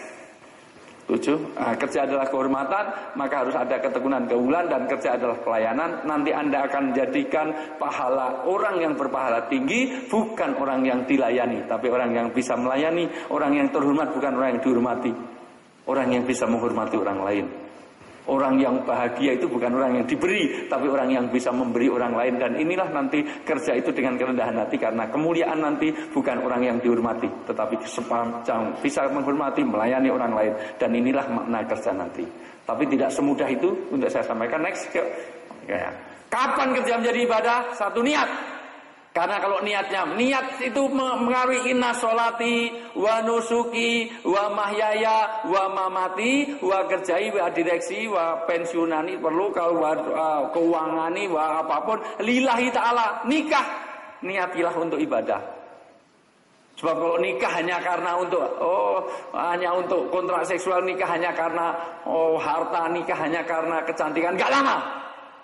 Speaker 4: 7. Kerja adalah kehormatan, maka harus ada ketekunan keunggulan, dan kerja adalah pelayanan. Nanti Anda akan menjadikan pahala orang yang berpahala tinggi, bukan orang yang dilayani, tapi orang yang bisa melayani, orang yang terhormat, bukan orang yang dihormati. Orang yang bisa menghormati orang lain. Orang yang bahagia itu bukan orang yang diberi, tapi orang yang bisa memberi orang lain. Dan inilah nanti kerja itu dengan kerendahan hati, karena kemuliaan nanti bukan orang yang dihormati, tetapi sepanjang bisa menghormati, melayani orang lain. Dan inilah makna kerja nanti. Tapi tidak semudah itu untuk saya sampaikan. Next. Kapan kerja menjadi ibadah? Satu, niat. Karena kalau niat itu mengaruhi inna sholati wa nusuki wa mahyaya wa mamati wa kerjai wa direksi wa pensiunani, perlu kalau keuangani wa apapun lillahi ta'ala. Nikah niatilah untuk ibadah. Sebab kalau nikah hanya karena hanya untuk kontrak seksual, nikah hanya karena harta, nikah hanya karena kecantikan, gak lama.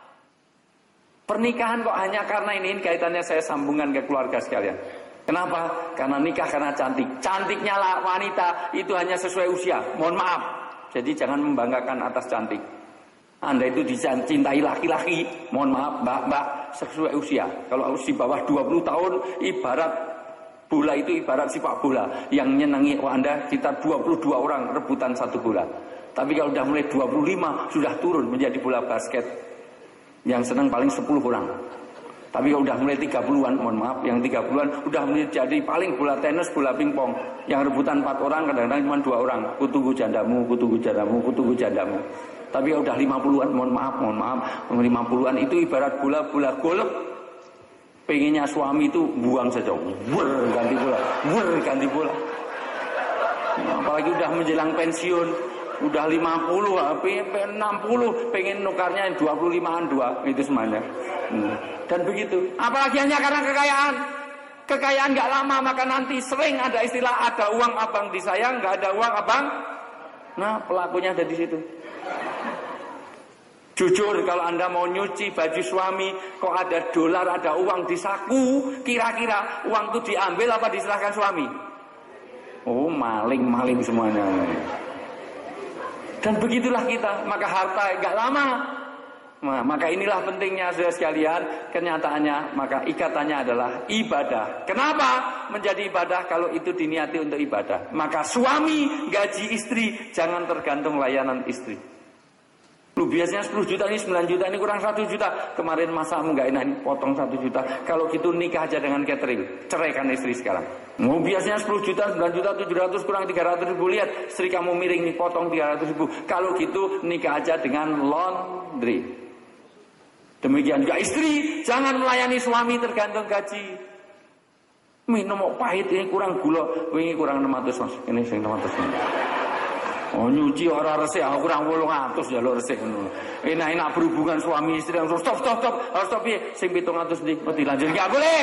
Speaker 4: Pernikahan kok hanya karena ini kaitannya saya sambungkan ke keluarga sekalian. Kenapa? Karena nikah karena cantik. Cantiknya lah wanita itu hanya sesuai usia. Mohon maaf. Jadi jangan membanggakan atas cantik. Anda itu dicintai laki-laki, mohon maaf mbak, sesuai usia. Kalau usia bawah 20 tahun ibarat bola, itu ibarat sepak bola. Yang nyenangi Anda sekitar 22 orang rebutan satu bola. Tapi kalau sudah mulai 25 sudah turun menjadi bola basket. Yang senang paling 10 orang. Tapi kalau udah mulai 30-an, mohon maaf, yang 30-an udah mulai jadi paling bola tenis, bola pingpong. Yang rebutan 4 orang, kadang-kadang cuma 2 orang. Kutunggu jandamu, kutunggu jandamu, kutunggu jandamu. Tapi kalau udah 50-an, mohon maaf, 50-an itu ibarat bola golf. Pengennya suami itu buang saja. Ganti bola. Apalagi udah menjelang pensiun. Udah 50, 60, pengen nukarnya 25-an 2, itu semuanya. Dan begitu. Apalagi hanya karena kekayaan. Kekayaan gak lama, maka nanti sering ada istilah ada uang abang disayang, gak ada uang abang. Nah, pelakunya ada di situ. Jujur, kalau Anda mau nyuci baju suami, kok ada dolar, ada uang di saku, kira-kira uang itu diambil apa diserahkan suami? Oh, maling semuanya. Dan begitulah kita, maka harta gak lama. Nah, maka inilah pentingnya saudara sekalian, kenyataannya, maka ikatannya adalah ibadah. Kenapa menjadi ibadah? Kalau itu diniati untuk ibadah. Maka suami gaji istri, jangan tergantung layanan istri. Lu biasanya 10 juta, ini 9 juta, ini kurang 1 juta. Kemarin masamu gak enak, ini potong 1 juta. Kalau gitu nikah aja dengan catering. Ceraikan istri sekarang. Biasanya 10 juta, 9 juta, 700 kurang 300 ribu. Lihat, istri kamu miring nih, potong 300 ribu. Kalau gitu nikah aja dengan laundry. Demikian juga istri, jangan melayani suami tergantung gaji. Minum mau pahit, ini kurang gula, ini kurang 600 mas. Ini 600. Oh nyuci orang resik, aku kurang 800 jalur resik. Enak-enak berhubungan suami istri langsung stop. Harus stop ya. Sing 700 nih, mau dilanjut nggak boleh.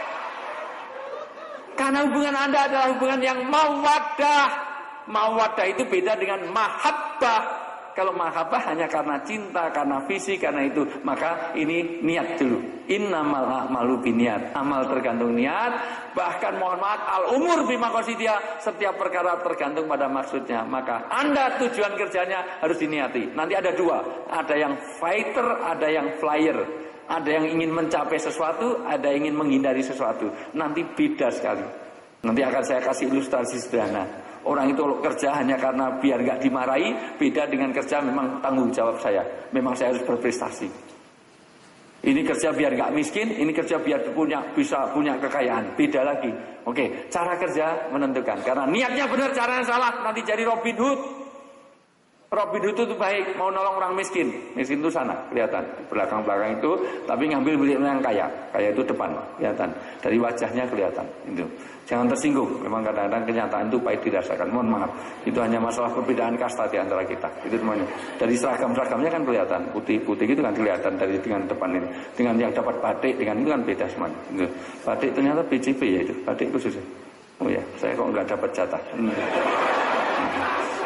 Speaker 4: Karena hubungan Anda adalah hubungan yang mawaddah. Mawaddah itu beda dengan mahabbah. Kalau mahabbah hanya karena cinta, karena visi, karena itu, maka ini niat dulu. Innamal a'malu binniyat. Amal tergantung niat. Bahkan mohon maaf, al-umur bimaqasidiha, setiap perkara tergantung pada maksudnya. Maka Anda tujuan kerjanya harus diniati. Nanti ada 2, ada yang fighter, ada yang flyer. Ada yang ingin mencapai sesuatu, ada yang ingin menghindari sesuatu. Nanti beda sekali. Nanti akan saya kasih ilustrasi sederhana. Orang itu kalau kerja hanya karena biar nggak dimarahi, beda dengan kerja memang tanggung jawab saya. Memang saya harus berprestasi. Ini kerja biar nggak miskin, ini kerja biar bisa punya kekayaan. Beda lagi. Oke, cara kerja menentukan. Karena niatnya benar, caranya salah, nanti jadi Robin Hood. Robin Hood itu baik, mau nolong orang miskin. Miskin itu sana, kelihatan. Belakang-belakang itu, tapi ngambil milik yang kaya. Kaya itu depan, kelihatan. Dari wajahnya kelihatan. Itu. Jangan tersinggung. Memang kadang-kadang kenyataan itu pahit dirasakan. Mohon maaf. Itu hanya masalah perbedaan kasta di antara kita. Itu semuanya. Dari seragam-seragamnya kan kelihatan. Putih-putih itu kan kelihatan dari dengan depan ini. Dengan yang dapat batik, dengan itu kan beda semuanya. Itu. Batik ternyata BJP ya itu. Batik khusus. Oh ya, saya kok nggak dapat jatah.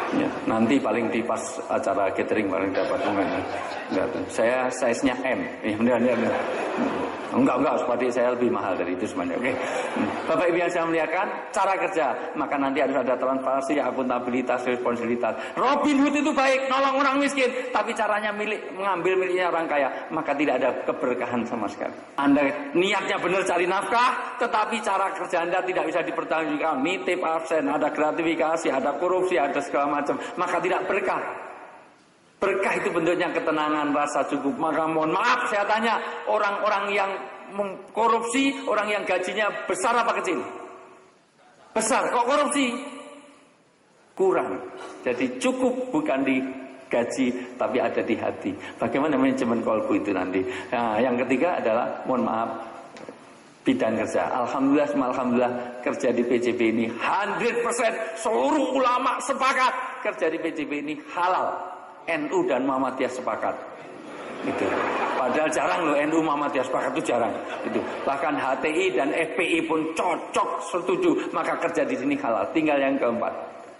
Speaker 4: Ya, nanti paling di pas acara catering paling dapat enggak. Saya size-nya M. Ya, benar. Enggak, seperti saya lebih mahal dari itu sebenarnya. Oke. Bapak Ibu yang saya muliakan, cara kerja, maka nanti harus ada transparansi, akuntabilitas, responsibilitas. Robin Hood itu baik, nolong orang miskin, tapi caranya mengambil miliknya orang kaya, maka tidak ada keberkahan sama sekali. Anda niatnya benar cari nafkah, tetapi cara kerja Anda tidak bisa dipertanggungjawabkan. Nitip absen, ada gratifikasi, ada korupsi, ada segala macam, maka tidak berkah. Berkah itu bentuknya ketenangan, rasa cukup. Maka mohon maaf saya tanya, orang-orang yang korupsi, orang yang gajinya besar apa kecil? Besar, kok korupsi? Kurang. Jadi cukup bukan di gaji, tapi ada di hati. Bagaimana manajemen kolbu itu nanti? Nah, yang ketiga adalah, mohon maaf, bidang kerja. Alhamdulillah kerja di PJB ini 100% seluruh ulama sepakat kerja di PJB ini halal. NU dan Muhammadiyah sepakat. Itu. Padahal jarang loh NU Muhammadiyah sepakat, itu jarang. Itu. Bahkan HTI dan FPI pun cocok setuju, maka kerja di sini halal. Tinggal yang keempat.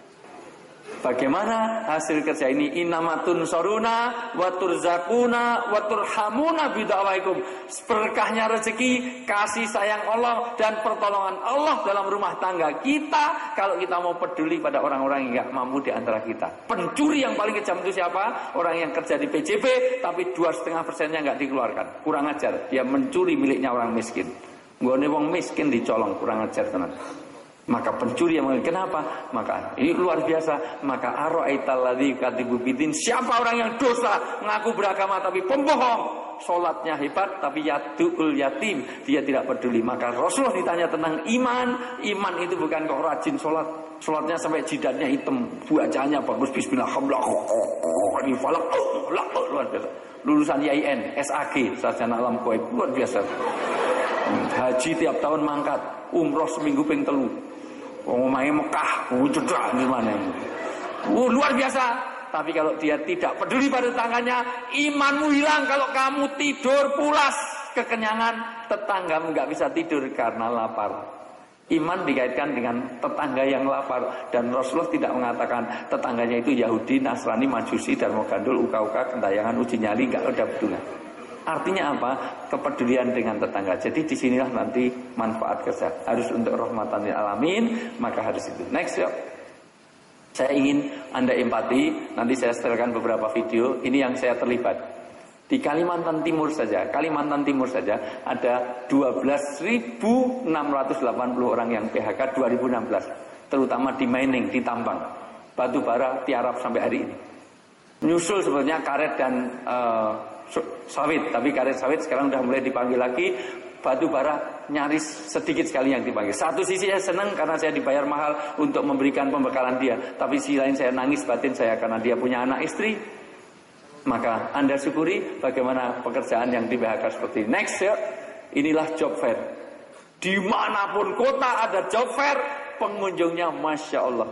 Speaker 4: Bagaimana hasil kerja ini? Innamatun soruna waturzakuna waturhamuna bidawaikum. Berkahnya rezeki, kasih sayang Allah dan pertolongan Allah dalam rumah tangga kita. Kalau kita mau peduli pada orang-orang yang gak mampu di antara kita. Pencuri yang paling kejam itu siapa? Orang yang kerja di PJB tapi 2,5%-nya gak dikeluarkan. Kurang ajar. Dia mencuri miliknya orang miskin. Nggone wong miskin dicolong, kurang ajar tenan. Maka pencuri yang kenapa? Maka ini luar biasa. Maka ara'aital ladzi yukadzibu bidin. Siapa orang yang dosa, mengaku beragama tapi pembohong, sholatnya hebat tapi yadu'ul yatim, dia tidak peduli. Maka Rasulullah ditanya tentang iman. Iman itu bukan kok rajin sholat, sholatnya sampai jidatnya hitam, bacaannya bagus, bismillahirrahmanirrahim, ini falak, luar biasa. Lulusan IAIN, SAG, sarjana alam gaib, luar biasa. Haji tiap tahun mangkat, umroh seminggu ping 3. Omahe Mekah, cedrak gimana ini? Luar biasa. Tapi kalau dia tidak peduli pada tetangganya, imanmu hilang. Kalau kamu tidur pulas, kekenyangan, tetanggamu nggak bisa tidur karena lapar. Iman dikaitkan dengan tetangga yang lapar. Dan Rasulullah tidak mengatakan tetangganya itu Yahudi, Nasrani, Majusi, Darmo Gandul, Uka-uka, Kentayangan, Uji Nyali, nggak ada betulnya. Artinya apa? Kepedulian dengan tetangga. Jadi disinilah nanti manfaat kerja. Harus untuk rahmatan lil alamin, maka harus itu. Next, yuk. Saya ingin Anda empati. Nanti saya setelkan beberapa video. Ini yang saya terlibat. Di Kalimantan Timur saja ada 12.680 orang yang PHK 2016. Terutama di mining, di tambang. Batu bara tiarap sampai hari ini. Nyusul sebenarnya karet dan sawit, tapi karet sawit sekarang sudah mulai dipanggil lagi. Batu bara nyaris sedikit sekali yang dipanggil. Satu sisi saya senang karena saya dibayar mahal untuk memberikan pembekalan dia, tapi sisi lain saya nangis batin saya karena dia punya anak istri. Maka Anda syukuri bagaimana pekerjaan yang di PHK seperti ini. Next, ya. Inilah job fair. Dimanapun kota ada job fair, pengunjungnya Masya Allah.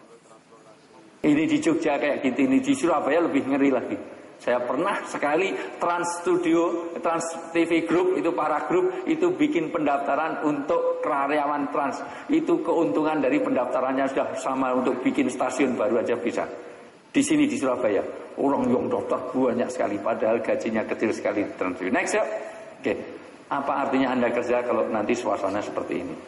Speaker 4: Ini di Jogja kayak gitu, ini di Surabaya lebih ngeri lagi. Saya pernah sekali Trans Studio, Trans TV Group, itu para grup, itu bikin pendaftaran untuk karyawan Trans. Itu keuntungan dari pendaftarannya sudah sama untuk bikin stasiun baru aja bisa. Di sini di Surabaya, orang yang daftar banyak sekali, padahal gajinya kecil sekali. Trans TV. Next, ya. Oke. Apa artinya Anda kerja kalau nanti suasana seperti ini?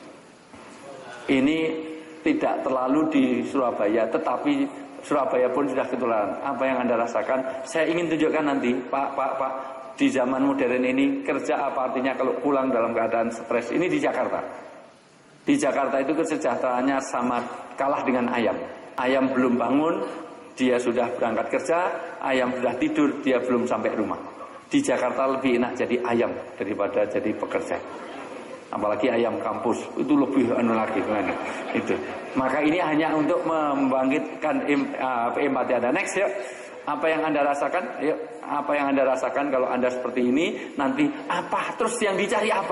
Speaker 4: Ini tidak terlalu di Surabaya, tetapi Surabaya pun sudah ketularan. Apa yang Anda rasakan? Saya ingin tunjukkan nanti, Pak, di zaman modern ini kerja apa artinya kalau pulang dalam keadaan stres. Ini di Jakarta. Di Jakarta itu kesejahteraannya sama kalah dengan ayam. Ayam belum bangun, dia sudah berangkat kerja. Ayam sudah tidur, dia belum sampai rumah. Di Jakarta lebih enak jadi ayam daripada jadi pekerja. Apalagi ayam kampus itu lebih lagi itu. Maka ini hanya untuk membangkitkan empati Anda. Next, ya. Apa yang Anda rasakan? Yuk, apa yang Anda rasakan kalau Anda seperti ini? Nanti apa? Terus yang dicari apa?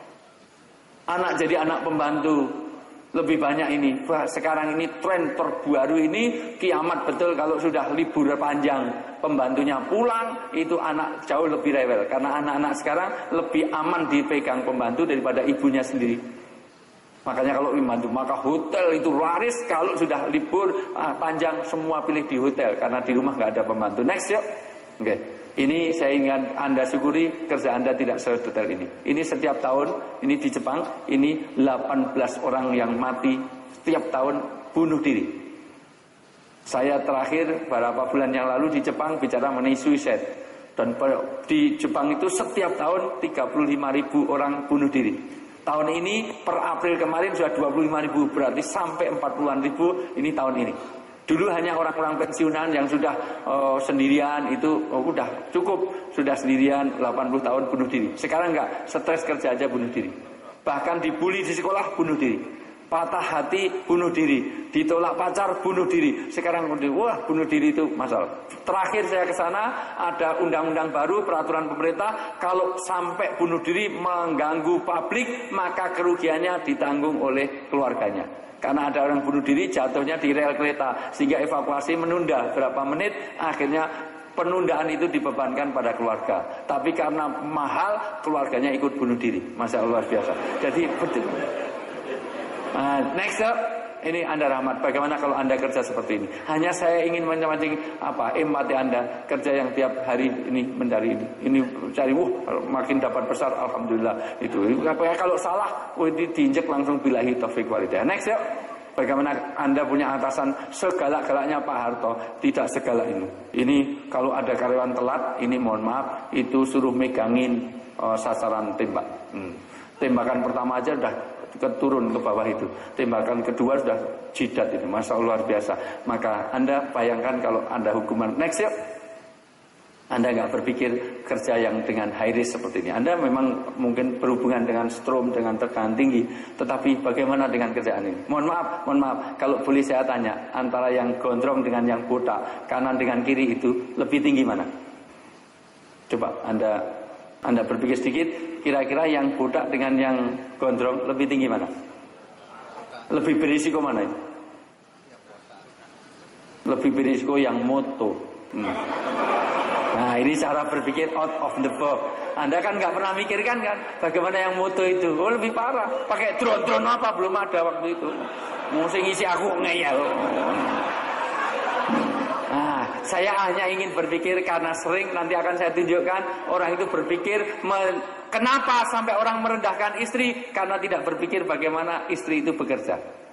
Speaker 4: Anak jadi anak pembantu. Lebih banyak ini. Wah, sekarang ini tren terbaru ini kiamat betul kalau sudah libur panjang. Pembantunya pulang, itu anak jauh lebih rewel. Karena anak-anak sekarang lebih aman dipegang pembantu daripada ibunya sendiri. Makanya kalau membantu, maka hotel itu laris. Kalau sudah libur panjang, semua pilih di hotel karena di rumah nggak ada pembantu. Next yuk. Oke. Ini saya ingin Anda syukuri kerja Anda tidak sedetail ini. Ini setiap tahun, ini di Jepang, ini 18 orang yang mati setiap tahun bunuh diri. Saya terakhir beberapa bulan yang lalu di Jepang bicara mengenai suicide. Dan di Jepang itu setiap tahun 35.000 orang bunuh diri. Tahun ini per April kemarin sudah 25.000, berarti sampai 40-an ribu ini tahun ini. Dulu hanya orang-orang pensiunan yang sudah sendirian itu udah cukup, sudah sendirian 80 tahun bunuh diri. Sekarang enggak, stres kerja aja bunuh diri. Bahkan dibully di sekolah bunuh diri. Patah hati bunuh diri, ditolak pacar bunuh diri. Sekarang wah bunuh diri itu masalah. Terakhir saya ke sana ada undang-undang baru peraturan pemerintah, kalau sampai bunuh diri mengganggu publik maka kerugiannya ditanggung oleh keluarganya. Karena ada orang bunuh diri jatuhnya di rel kereta sehingga evakuasi menunda berapa menit, akhirnya penundaan itu dibebankan pada keluarga. Tapi karena mahal keluarganya ikut bunuh diri. Masya Allah biasa. Jadi betul. Next up, ini Anda rahmat. Bagaimana kalau Anda kerja seperti ini? Hanya saya ingin memancing empati Anda kerja yang tiap hari ini mencari ini cari makin dapat besar, alhamdulillah itu. Kalau salah, diinjek langsung billahi taufik walhidayah. Next ya. Bagaimana Anda punya atasan segalak-galaknya Pak Harto, tidak segalak ini. Ini kalau ada karyawan telat, ini mohon maaf, itu suruh megangin sasaran tembak. Tembakan pertama aja udah turun ke bawah itu. Tembakan kedua sudah jidat itu. Masya Allah luar biasa. Maka Anda bayangkan kalau Anda hukuman. Next ya. Anda nggak berpikir kerja yang dengan high risk seperti ini. Anda memang mungkin berhubungan dengan strom, dengan tekanan tinggi. Tetapi bagaimana dengan kerjaan ini? Mohon maaf. Kalau boleh saya tanya, antara yang gondrong dengan yang botak, kanan dengan kiri itu lebih tinggi mana? Coba Anda berpikir sedikit. Kira-kira yang botak dengan yang gondrong lebih tinggi mana? Lebih berisiko mana? Lebih berisiko yang moto. Nah ini cara berpikir out of the box. Anda kan nggak pernah mikirkan kan bagaimana yang moto itu? Oh lebih parah. Pakai drone apa belum ada waktu itu. Mesti ngisi aku ngeyel. Nah, saya hanya ingin berpikir karena sering nanti akan saya tunjukkan orang itu berpikir kenapa sampai orang merendahkan istri karena tidak berpikir bagaimana istri itu bekerja.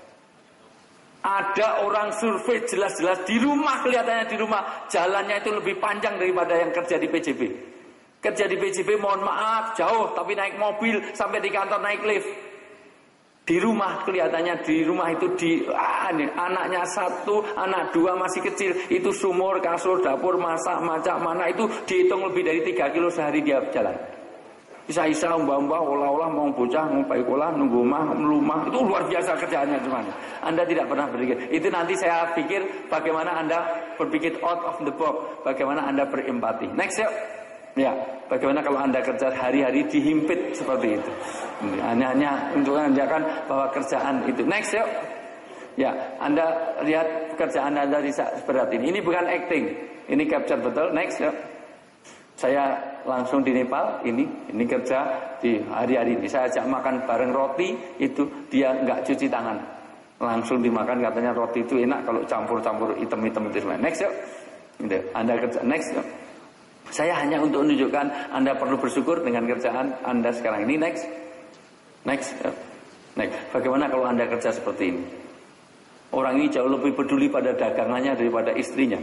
Speaker 4: Ada orang survei jelas-jelas di rumah, kelihatannya di rumah jalannya itu lebih panjang daripada yang kerja di PJB. Kerja di PJB mohon maaf jauh tapi naik mobil sampai di kantor naik lift. Di rumah kelihatannya di rumah itu anaknya 1, anak 2 masih kecil itu sumur, kasur, dapur, masak, macam mana itu dihitung lebih dari 3 kilo sehari dia jalan. Isa-isa mbak-mbak olah-olah mau bocah mau baik olah nunggu rumah itu luar biasa kerjaannya cuman. Anda tidak pernah berpikir. Itu nanti saya pikir bagaimana Anda berpikir out of the box, bagaimana Anda berempati. Next yuk. Ya, bagaimana kalau Anda kerja hari-hari dihimpit seperti itu? Hanya untuk menunjukkan bahwa kerjaan itu. Next yuk. Ya, Anda lihat pekerjaan Anda seperti ini. Ini bukan acting, ini capture betul. Next yuk. Saya langsung di Nepal, ini kerja di hari-hari ini. Saya ajak makan bareng roti, itu dia nggak cuci tangan, langsung dimakan. Katanya roti itu enak kalau campur-campur item-item itu. Next yuk. Anda kerja. Next yuk. Saya hanya untuk menunjukkan Anda perlu bersyukur dengan kerjaan Anda sekarang ini. Next. Bagaimana kalau Anda kerja seperti ini? Orang ini jauh lebih peduli pada dagangannya daripada istrinya.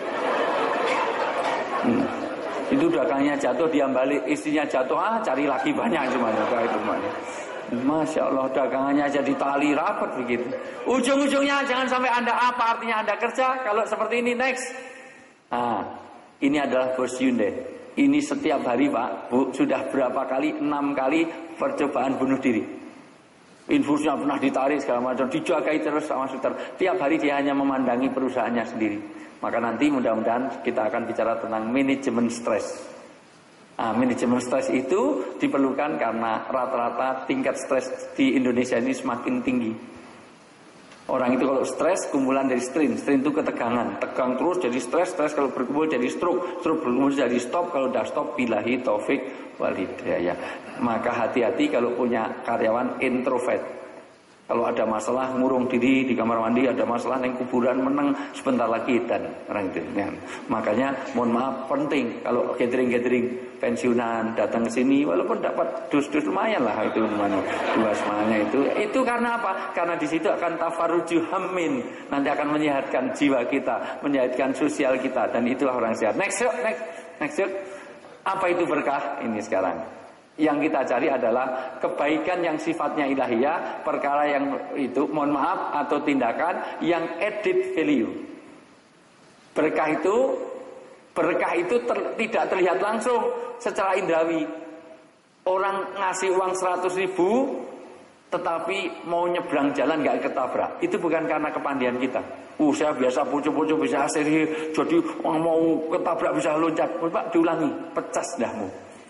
Speaker 4: Itu dagangnya jatuh, dia balik, istrinya jatuh, cari lagi banyak semuanya. Masya Allah, dagangannya jadi tali rapat begitu. Ujung-ujungnya jangan sampai Anda apa artinya Anda kerja kalau seperti ini. Next. Ini adalah bos Hyundai. Ini setiap hari Pak, Bu, sudah berapa kali? 6 kali percobaan bunuh diri. Infusnya pernah ditarik segala macam, dijagai terus sama suster. Tiap hari dia hanya memandangi perusahaannya sendiri. Maka nanti mudah-mudahan kita akan bicara tentang manajemen stres. Manajemen stres itu diperlukan karena rata-rata tingkat stres di Indonesia ini semakin tinggi. Orang itu kalau stres kumpulan dari strain itu ketegangan, tegang terus jadi stres kalau berkumpul jadi stroke berkumpul jadi stop, kalau udah stop billahi taufik walhidayah. Maka hati-hati kalau punya karyawan introvert. Kalau ada masalah ngurung diri di kamar mandi, ada masalah neng kuburan meneng sebentar lagi dan orang itu. Ya. Makanya mohon maaf penting kalau gathering pensiunan datang ke sini walaupun dapat dus-dus lumayan lah itu namanya dua semuanya itu karena apa? Karena di situ akan tafarruju hammin, nanti akan menyehatkan jiwa kita, menyehatkan sosial kita dan itulah orang sehat. Next yuk. Apa itu berkah? Ini sekarang. Yang kita cari adalah kebaikan yang sifatnya ilahiyah, perkara yang itu, mohon maaf, atau tindakan yang added value. Berkah itu tidak terlihat langsung secara indrawi. Orang ngasih uang 100.000 tetapi mau nyebrang jalan gak ketabrak. Itu bukan karena kepandian kita. Saya biasa pucuk-pucuk bisa asiri, jadi mau ketabrak bisa loncat. Coba diulangi, pecah sendahmu.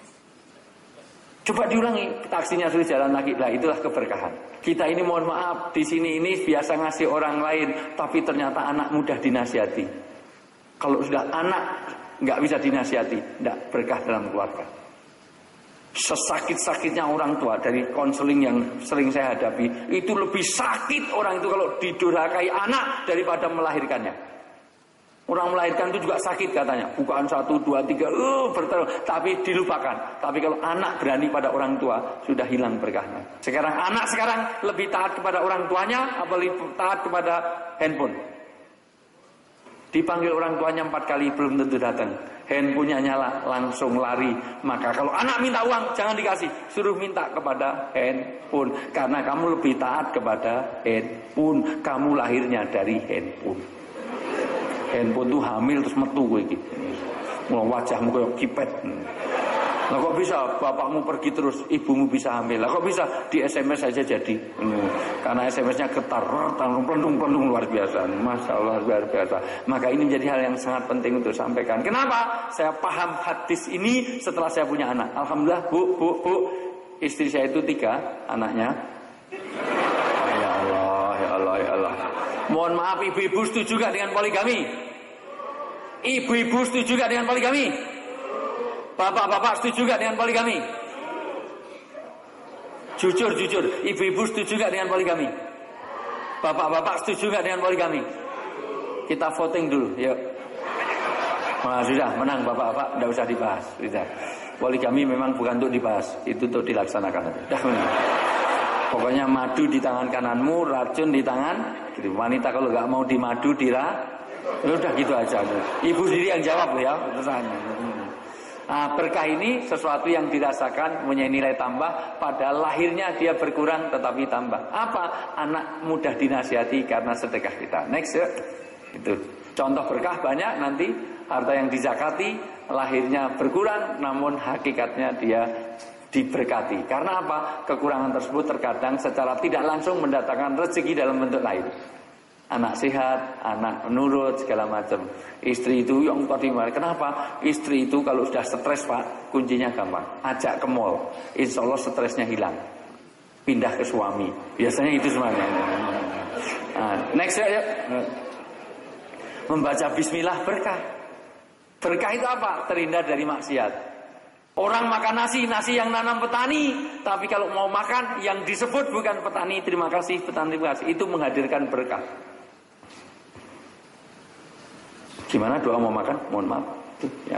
Speaker 4: Coba diulangi, taksinya sudah jalan lagi. Lah itulah keberkahan. Kita ini mohon maaf, di sini ini biasa ngasih orang lain, tapi ternyata anak mudah dinasihati. Kalau sudah anak nggak bisa dinasihati, nggak berkah dalam keluarga. Sesakit-sakitnya orang tua dari konseling yang sering saya hadapi, itu lebih sakit orang itu kalau didurhakai anak daripada melahirkannya. Orang melahirkan itu juga sakit katanya. Bukan 1, 2, 3 berterus, tapi dilupakan. Tapi kalau anak berani pada orang tua, sudah hilang berkahnya. Anak sekarang lebih taat kepada orang tuanya, apalagi taat kepada handphone. Dipanggil orang tuanya 4 kali belum tentu datang. Handphonenya nyala, langsung lari. Maka kalau anak minta uang, jangan dikasih. Suruh minta kepada handphone. Karena kamu lebih taat kepada handphone. Kamu lahirnya dari handphone. Handphone tuh hamil terus metu kowe iki. Mulai wajahmu kayak kipet. Lah kok bisa bapakmu pergi terus, ibumu bisa hamil. Lah kok bisa di SMS saja jadi. Karena SMS-nya getar, pelundung luar biasa. Masya Allah luar biasa. Maka ini menjadi hal yang sangat penting untuk sampaikan. Kenapa? Saya paham hadis ini setelah saya punya anak. Alhamdulillah, Bu. Istri saya itu 3 anaknya. Ya Allah. Mohon maaf, ibu-ibu setuju gak dengan poligami? Ibu-ibu setuju gak dengan poligami? Bapak-bapak setuju gak dengan poligami? Jujur, ibu-ibu setuju gak dengan poligami? Bapak-bapak setuju gak dengan poligami? Kita voting dulu, yuk. Nah, sudah, menang bapak-bapak, tidak usah dibahas. Sudah. Poligami memang bukan untuk dibahas, itu untuk dilaksanakan. Sudah, menang. Pokoknya madu di tangan kananmu, racun di tangan kiri. Wanita kalau nggak mau dimadu udah gitu aja. Ibu sendiri yang jawab ya. Nah, berkah ini sesuatu yang dirasakan punya nilai tambah. Pada lahirnya dia berkurang tetapi tambah. Apa? Anak mudah dinasihati karena sedekah kita. Next ya. Itu contoh berkah banyak nanti. Harta yang dizakati lahirnya berkurang namun hakikatnya dia diberkati. Karena apa? Kekurangan tersebut terkadang secara tidak langsung mendatangkan rezeki dalam bentuk lain. Anak sehat, anak menurut, segala macam. Istri itu yang tadi, kenapa? Istri itu kalau sudah stres Pak, kuncinya gampang. Ajak ke mall, insya Allah stresnya hilang. Pindah ke suami. Biasanya itu semuanya. Nah, next ya. Membaca bismillah berkah. Berkah itu apa? Terhindar dari maksiat. Orang makan nasi yang nanam petani. Tapi kalau mau makan, yang disebut bukan petani, terima kasih, petani terima kasih. Itu menghadirkan berkah. Gimana doa mau makan? Mohon maaf. Tuh, yang.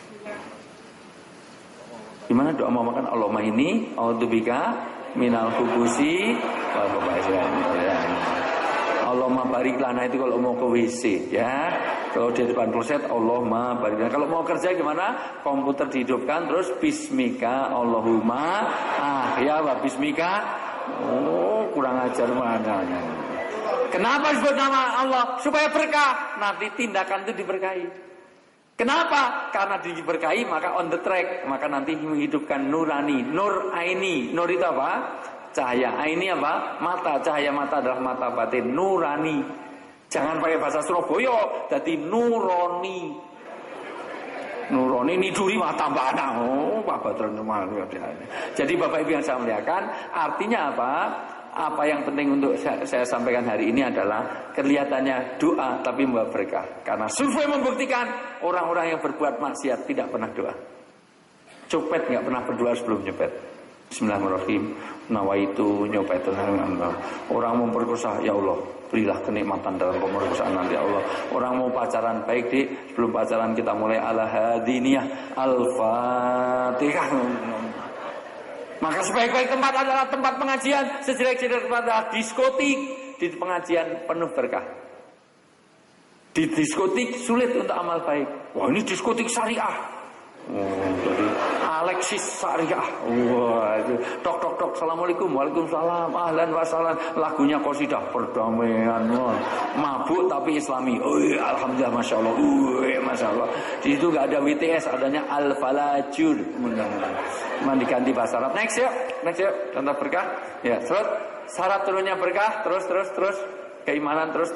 Speaker 4: Gimana doa mau makan? Allahumma inni a'udzubika minal khubusi wal khaba'is. Allahumma barik lana itu kalau mau ke WC ya. Kalau di depan kloset Allahumma barik lana. Kalau mau kerja gimana? Komputer dihidupkan terus bismika Allahumma ya wa bismika. Oh, kurang ajar mana. Kenapa disebut nama Allah? Supaya berkah. Nanti tindakan itu diberkahi. Kenapa? Karena diberkahi maka on the track. Maka nanti menghidupkan nurani. Nur aini. Nur itu apa? Cahaya. Aini apa? Mata. Cahaya mata adalah mata batin. Nurani. Jangan pakai bahasa Surabaya. Jadi nuroni. Nuroni niduri mata tambah. Oh, Bapak terkenal. Jadi Bapak Ibu yang saya muliakan, artinya apa? Apa yang penting untuk saya sampaikan hari ini adalah kelihatannya doa tapi membawa berkah. Karena survei membuktikan orang-orang yang berbuat maksiat tidak pernah doa. Copet nggak pernah berdoa sebelum nyopet. Bismillahirrahmanirrahim. Nawaitu nyopetun orang memperkosa, ya Allah berilah kenikmatan dalam pemerkosaan nanti ya Allah. Orang mau pacaran baik di sebelum pacaran kita mulai ala hadiniyah al-fatihah. Maka sebaik-baik tempat adalah tempat pengajian, sejelek-jelek tempat adalah diskotik. Di pengajian penuh berkah. Di diskotik sulit untuk amal baik. Wah, ini diskotik syariah. Jadi Alexis Syariah. Wah, itu tok tok tok. Assalamualaikum, waalaikumsalam, ahlan wa sahlan. Lagunya qasidah perdamaian. Mabuk tapi Islami. Alhamdulillah, masya Allah. Masya Allah. Di situ nggak ada WTS, adanya al-falajur. Diganti bahasa Arab. Next yuk. Contoh berkah. Ya, terus syarat turunnya berkah. Terus keimanan. Terus.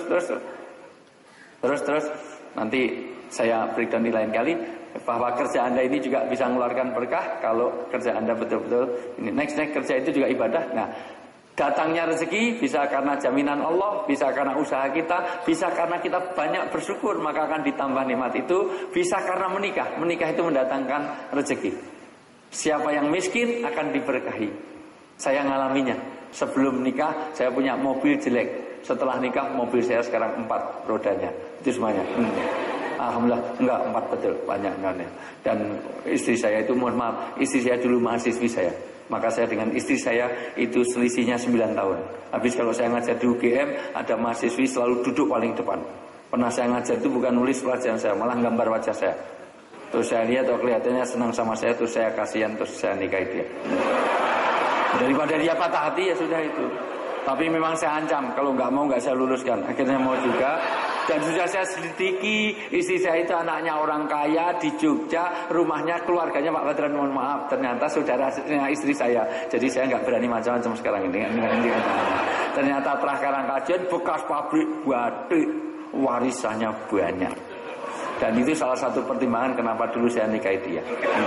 Speaker 4: Nanti saya berikan di lain kali bahwa kerja Anda ini juga bisa mengeluarkan berkah kalau kerja Anda betul-betul ini. Next kerja itu juga ibadah. Nah, datangnya rezeki bisa karena jaminan Allah, bisa karena usaha kita, bisa karena kita banyak bersyukur maka akan ditambah nikmat itu, bisa karena menikah itu mendatangkan rezeki. Siapa yang miskin akan diberkahi. Saya ngalaminya. Sebelum nikah saya punya mobil jelek. Setelah nikah mobil saya sekarang 4 rodanya. Itu semuanya. Alhamdulillah, enggak 4 betul, banyak nyonya. Dan istri saya itu, mohon maaf, istri saya dulu mahasiswi saya. Maka saya dengan istri saya itu selisihnya 9 tahun. Habis kalau saya ngajar di UGM, ada mahasiswi selalu duduk paling depan. Pernah saya ngajar itu bukan nulis pelajaran saya, malah gambar wajah saya. Terus saya lihat, kelihatannya senang sama saya, terus saya kasihan, terus saya nikahi dia. Daripada dia patah hati ya sudah itu. Tapi memang saya ancam, kalau nggak mau nggak saya luluskan. Akhirnya mau juga. Dan sudah saya selidiki, istri saya itu anaknya orang kaya di Jogja, rumahnya keluarganya Pak Badran, mohon maaf, ternyata saudara istri saya. Jadi saya nggak berani macam-macam sekarang ini. Ternyata Trah Karangkajen bekas pabrik batik, warisannya banyak. Dan itu salah satu pertimbangan kenapa dulu saya nikahi dia.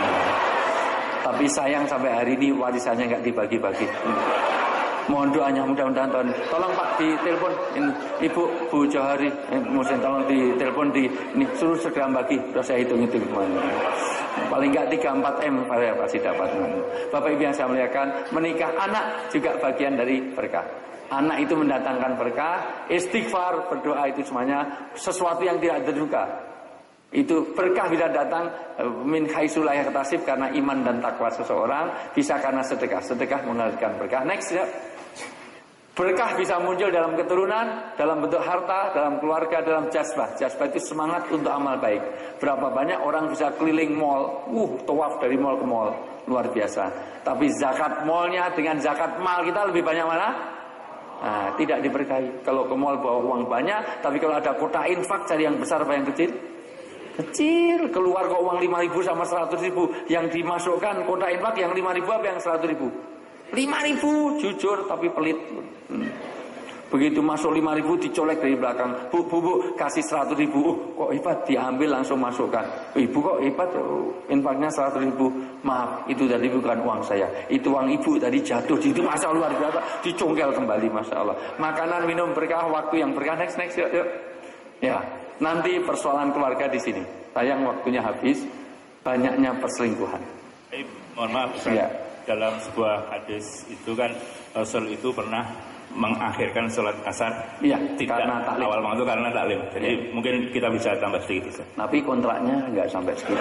Speaker 4: Tapi sayang sampai hari ini warisannya nggak dibagi-bagi. Mohon doanya mudah-mudahan tahun. Tolong Pak ditelepon Ibu Bu Johari, mungkin tolong ditelepon ini suruh segera bagi. Terus saya hitung-hitung paling enggak 3-4 M saya pasti dapat. Bapak Ibu yang saya muliakan, menikah anak juga bagian dari berkah. Anak itu mendatangkan berkah, istighfar, berdoa itu semuanya sesuatu yang tidak terduga. Itu berkah bila datang min haitsu la yahtasib karena iman dan takwa seseorang, bisa karena sedekah mengalirkan berkah. Next ya. Berkah bisa muncul dalam keturunan, dalam bentuk harta, dalam keluarga, dalam jazbah. Jazbah itu semangat untuk amal baik. Berapa banyak orang bisa keliling mall, tawaf dari mall ke mall, luar biasa. Tapi zakat mallnya dengan zakat mal kita lebih banyak mana? Nah, tidak diberkahi. Kalau ke mall bawa uang banyak, tapi kalau ada kota infak cari yang besar apa yang kecil? Kecil, keluar kok uang 5.000 sama 100.000. Yang dimasukkan kota infak yang 5.000 apa yang 100.000? 5.000, jujur tapi pelit. Begitu masuk 5.000 dicolek dari belakang. Bu, kasih 100.000. Kok hebat, diambil langsung masukkan. Ibu kok hebat, infaknya 100.000. Maaf, itu tadi bukan uang saya. Itu uang ibu tadi jatuh. Itu masa luar biasa, dicongkel kembali, masya Allah. Makanan, minum berkah, waktu yang berkah. Next yuk. Ya, nanti persoalan keluarga di sini. Sayang waktunya habis. Banyaknya perselingkuhan.
Speaker 3: Mohon maaf, ya. Dalam sebuah hadis itu kan Rasul itu pernah mengakhirkan sholat asar tidak karena taklim. Awal waktu karena taklim. Jadi mungkin kita bisa tambah sedikit.
Speaker 4: Tapi kontraknya nggak sampai segitu.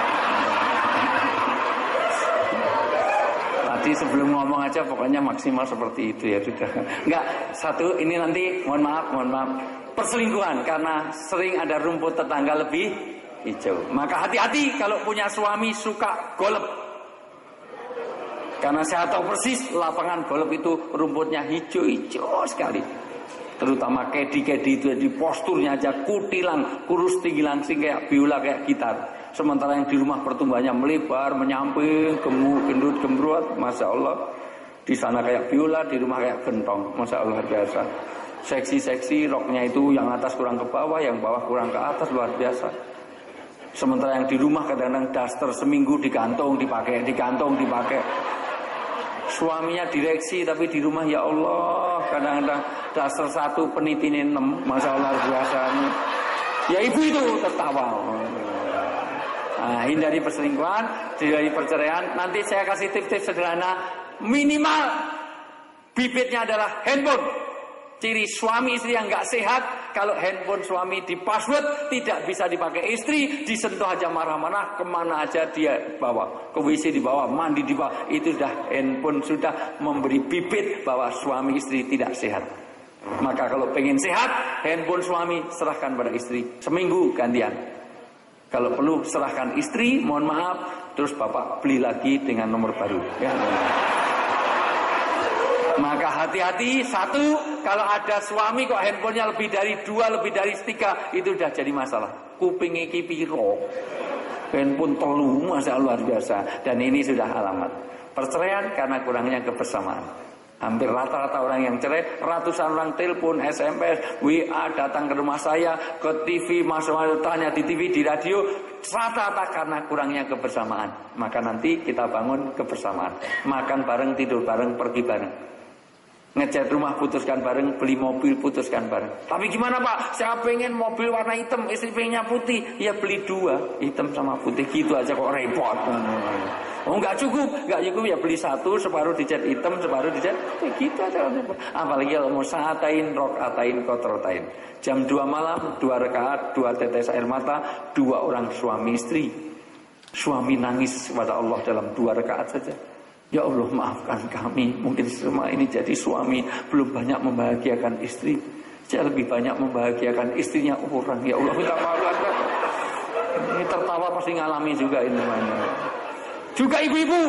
Speaker 4: Tadi sebelum ngomong aja pokoknya maksimal seperti itu ya sudah. Enggak, satu ini nanti mohon maaf. Perselingkuhan karena sering ada rumput tetangga lebih hijau. Maka hati-hati kalau punya suami suka golep. Karena saya tahu persis lapangan golf itu rumputnya hijau sekali. Terutama kedi-kedi itu di posturnya aja kutilang, kurus tinggi langsing kayak biola, kayak gitar. Sementara yang di rumah pertumbuhannya melebar, menyamping, gemuk, gendut, gembrot, masya Allah. Di sana kayak biola, di rumah kayak gentong, masya Allah biasa. Seksi-seksi, roknya itu yang atas kurang ke bawah, yang bawah kurang ke atas, luar biasa. Sementara yang di rumah kadang-kadang daster seminggu digantung, dipakai. Suaminya direksi tapi di rumah ya Allah kadang-kadang dasar 1 penitinin 6, masya Allah biasanya. Ya ibu itu tertawa. hindari perselingkuhan, hindari perceraian. Nanti saya kasih tips-tips sederhana. Minimal bibitnya adalah handphone. Ciri suami istri yang nggak sehat, kalau handphone suami di password, tidak bisa dipakai istri, disentuh aja marah-marah, kemana aja dia bawa, ke WC dibawa, mandi dibawa, itu sudah handphone sudah memberi bibit bahwa suami istri tidak sehat. Maka kalau pengen sehat, handphone suami serahkan pada istri, seminggu gantian. Kalau perlu serahkan istri, mohon maaf, terus bapak beli lagi dengan nomor baru. Ya. Maka hati-hati, satu, kalau ada suami kok handphonenya lebih dari 2, lebih dari 3, itu sudah jadi masalah. Kuping iki piro, handphone 3, masa luar biasa. Dan ini sudah alamat perceraian karena kurangnya kebersamaan. Hampir rata-rata orang yang cerai, ratusan orang telepon, SMS, WA, datang ke rumah saya, ke TV, masuk tanya di TV, di radio, rata-rata karena kurangnya kebersamaan. Maka nanti kita bangun kebersamaan, makan bareng, tidur bareng, pergi bareng. Ngecat rumah putuskan bareng, beli mobil putuskan bareng. Tapi gimana Pak? Saya pengen mobil warna hitam, istri pengennya putih. Ya beli 2, hitam sama putih, gitu aja kok repot. Oh nggak cukup ya beli 1, separuh dicat hitam, separuh dicat, gitu aja. Apalagi kalau mau sa'atain, rok'atain, kotrotain. Jam 2 malam, 2 rakaat, 2 tetes air mata, 2 orang suami istri. Suami nangis kepada Allah dalam 2 rakaat saja. Ya Allah, maafkan kami, mungkin selama ini jadi suami belum banyak membahagiakan istri. Saya lebih banyak membahagiakan istrinya orang. Ya Allah, minta maaf. Ini tertawa pasti ngalami juga ini namanya. Juga ibu-ibu,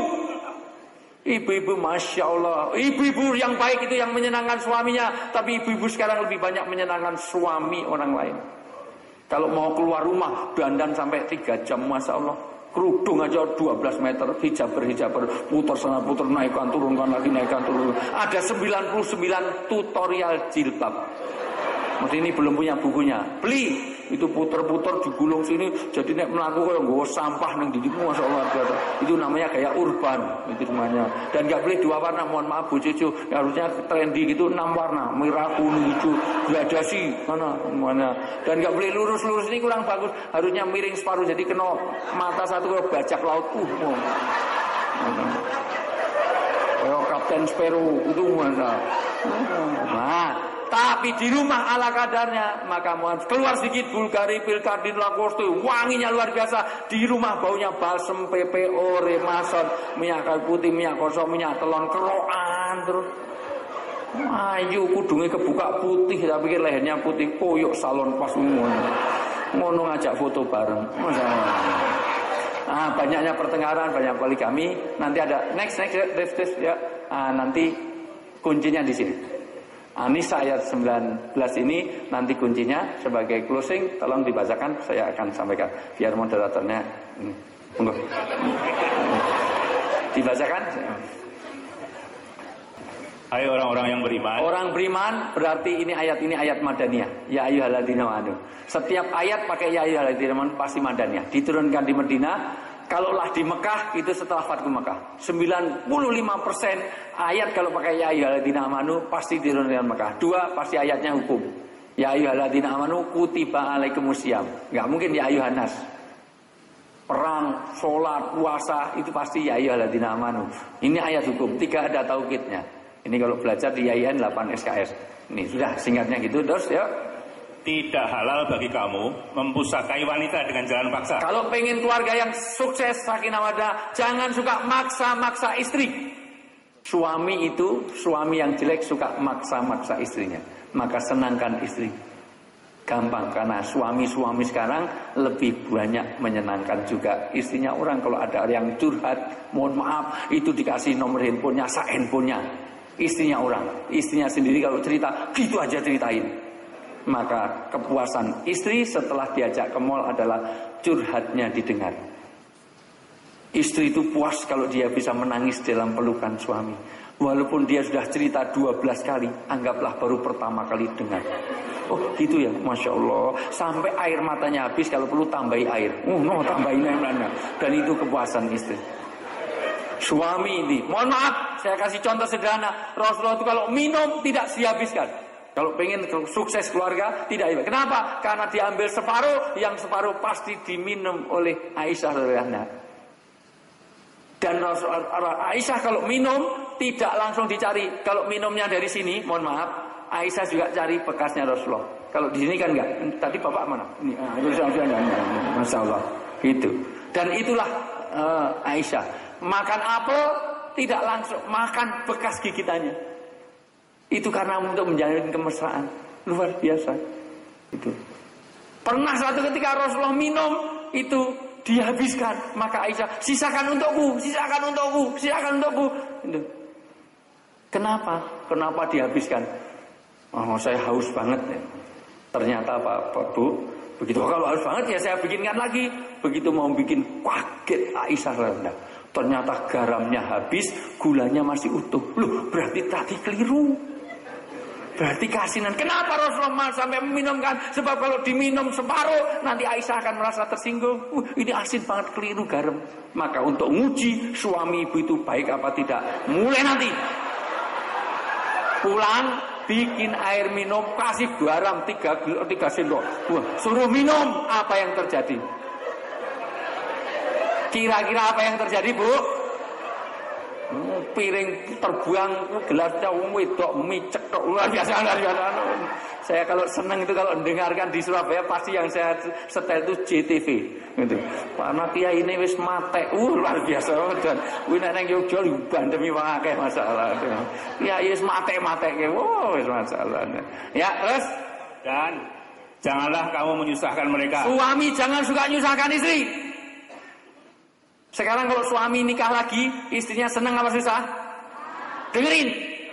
Speaker 4: Masya Allah, ibu-ibu yang baik itu yang menyenangkan suaminya. Tapi ibu-ibu sekarang lebih banyak menyenangkan suami orang lain. Kalau mau keluar rumah, dandan sampai 3 jam, Masya Allah. Kerudung aja 12 meter, hijaber, putar sana putar, naikkan turunkan lagi, naikkan turun. Ada 99 tutorial jilbab. Mesti ini belum punya bukunya, beli. Itu puter-puter digulung sini, jadi nek melaku kayak gue sampah neng didimu, Masya Allah. Itu namanya gaya urban, itu namanya. Dan gak boleh 2 warna, mohon maaf Bu Cucu, harusnya trendy gitu 6 warna, merah, kuning, hijau, gradasi mana. Dan gak boleh lurus-lurus, ini kurang bagus, harusnya miring separuh, jadi kena mata satu kalau bajak laut, kayak Kapten Sparrow itu mana. Nah, tapi di rumah ala kadarnya, maka mohon keluar sedikit Bulgari, Pilkardin, Lacoste, wanginya luar biasa. Di rumah baunya balsem, PPO, Remason, minyak kayu putih, minyak kosong, minyak telon, keroan terus. Ayu kudungnya kebuka putih, tapi pikir lehernya putih, koyok salon pas semua. Ngono ngajak foto bareng, masalah. Banyaknya pertengkaran, banyak poligami. Nanti ada next ya. Nanti kuncinya di sini. Nisa ayat 19 ini nanti kuncinya sebagai closing, tolong dibacakan, saya akan sampaikan biar moderatornya dibacakan.
Speaker 3: Hai orang-orang yang beriman.
Speaker 4: Orang beriman berarti ini ayat madaniyah. Ya ayyuhalladzina amanu. Setiap ayat pakai ya ayyuhalladzina amanu pasti madaniyah. Diturunkan di Madinah. Kalaulah di Mekah itu setelah Fathu Mekah 95% ayat kalau pakai ya ayyuhalladzina amanu pasti diturunkan di Mekah. 2 pasti ayatnya hukum. Ya ayyuhalladzina amanu kutiba alaikumusiyam. Enggak mungkin ya ayyuhan nas. Perang, sholat, puasa itu pasti ya ayyuhalladzina amanu. Ini ayat hukum, 3 ada taukidnya. Ini kalau belajar di YIN 8 SKS. Ini sudah singkatnya gitu terus ya.
Speaker 3: Tidak halal bagi kamu mempusakai wanita dengan jalan paksa.
Speaker 4: Kalau pengen keluarga yang sukses, sakinah mawaddah, jangan suka maksa-maksa istri. Suami yang jelek suka maksa-maksa istrinya. Maka senangkan istri. Gampang, karena suami-suami sekarang lebih banyak menyenangkan juga istrinya orang. Kalau ada yang curhat, mohon maaf, itu dikasih nomor handphonenya, handphonenya. Istrinya orang, istrinya sendiri kalau cerita, gitu aja ceritain. Maka kepuasan istri setelah diajak ke mall adalah curhatnya didengar. Istri itu puas kalau dia bisa menangis dalam pelukan suami. Walaupun dia sudah cerita 12 kali, anggaplah baru pertama kali dengar. Oh gitu ya, Masya Allah. Sampai air matanya habis, kalau perlu tambahi air. Tambahin air mana. Dan itu kepuasan istri. Suami ini, mohon maaf, saya kasih contoh sederhana. Rasulullah itu kalau minum tidak dihabiskan. Kalau pengen sukses keluarga, tidak ibadah. Kenapa? Karena diambil separuh, yang separuh pasti diminum oleh Aisyah radhiyallahu anha. Dan Aisyah kalau minum tidak langsung dicari. Kalau minumnya dari sini, mohon maaf, Aisyah juga cari bekasnya Rasulullah. Kalau di sini kan enggak. Tadi bapak mana? Ini, Masya Allah. Gitu. Dan itulah Aisyah. Makan apel tidak langsung, makan bekas gigitannya. Itu karena untuk menjalin kemesraan. Luar biasa. Itu. Pernah suatu ketika Rasulullah minum itu dihabiskan, maka Aisyah, sisakan untukku, sisakan untukku, sisakan untukku. Itu. Kenapa? Kenapa dihabiskan? Oh, saya haus banget. Ternyata Pak Bu, begitu kalau haus banget ya saya bikinkan lagi. Begitu mau bikin, kaget Aisyah rendah. Ternyata garamnya habis, gulanya masih utuh. Loh, berarti tadi keliru. Berarti keasinan. Kenapa Rasulullah sampai meminumkan? Sebab kalau diminum separuh, nanti Aisyah akan merasa tersinggung. Ini asin banget, keliru garam. Maka untuk nguji suami ibu itu baik apa tidak, mulai nanti pulang bikin air minum, kasih garam 3 sendok. Suruh minum, apa yang terjadi? Kira-kira apa yang terjadi, Bu? Piring terbuang, gelasnya wedok micek tok, luar biasa. Saya kalau senang itu kalau mendengarkan di Surabaya pasti yang saya setel itu JTV gitu. Karena kiai ini wis matek, luar biasa dan kuwi nek nang Yogya dibandemi wong akeh masalah. Kiai wis matek-matekke, wis masalah. Ya, terus
Speaker 3: dan janganlah kamu menyusahkan mereka.
Speaker 4: Suami jangan suka menyusahkan istri. Sekarang kalau suami nikah lagi, istrinya senang apa susah? Dengerin.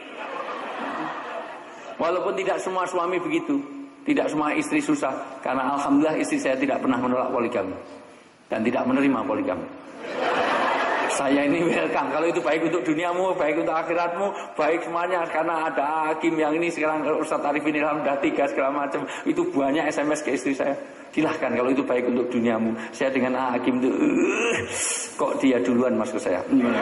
Speaker 4: Walaupun tidak semua suami begitu, tidak semua istri susah, karena alhamdulillah istri saya tidak pernah menolak poligami dan tidak menerima poligami. Saya ini welcome. Kalau itu baik untuk duniamu, baik untuk akhiratmu, baik semuanya. Karena ada hakim yang ini sekarang Ustaz Arifin Ilham dah 3 segala macam. Itu banyak SMS ke istri saya. Silahkan kalau itu baik untuk duniamu. Saya dengan hakim itu kok dia duluan masuk saya.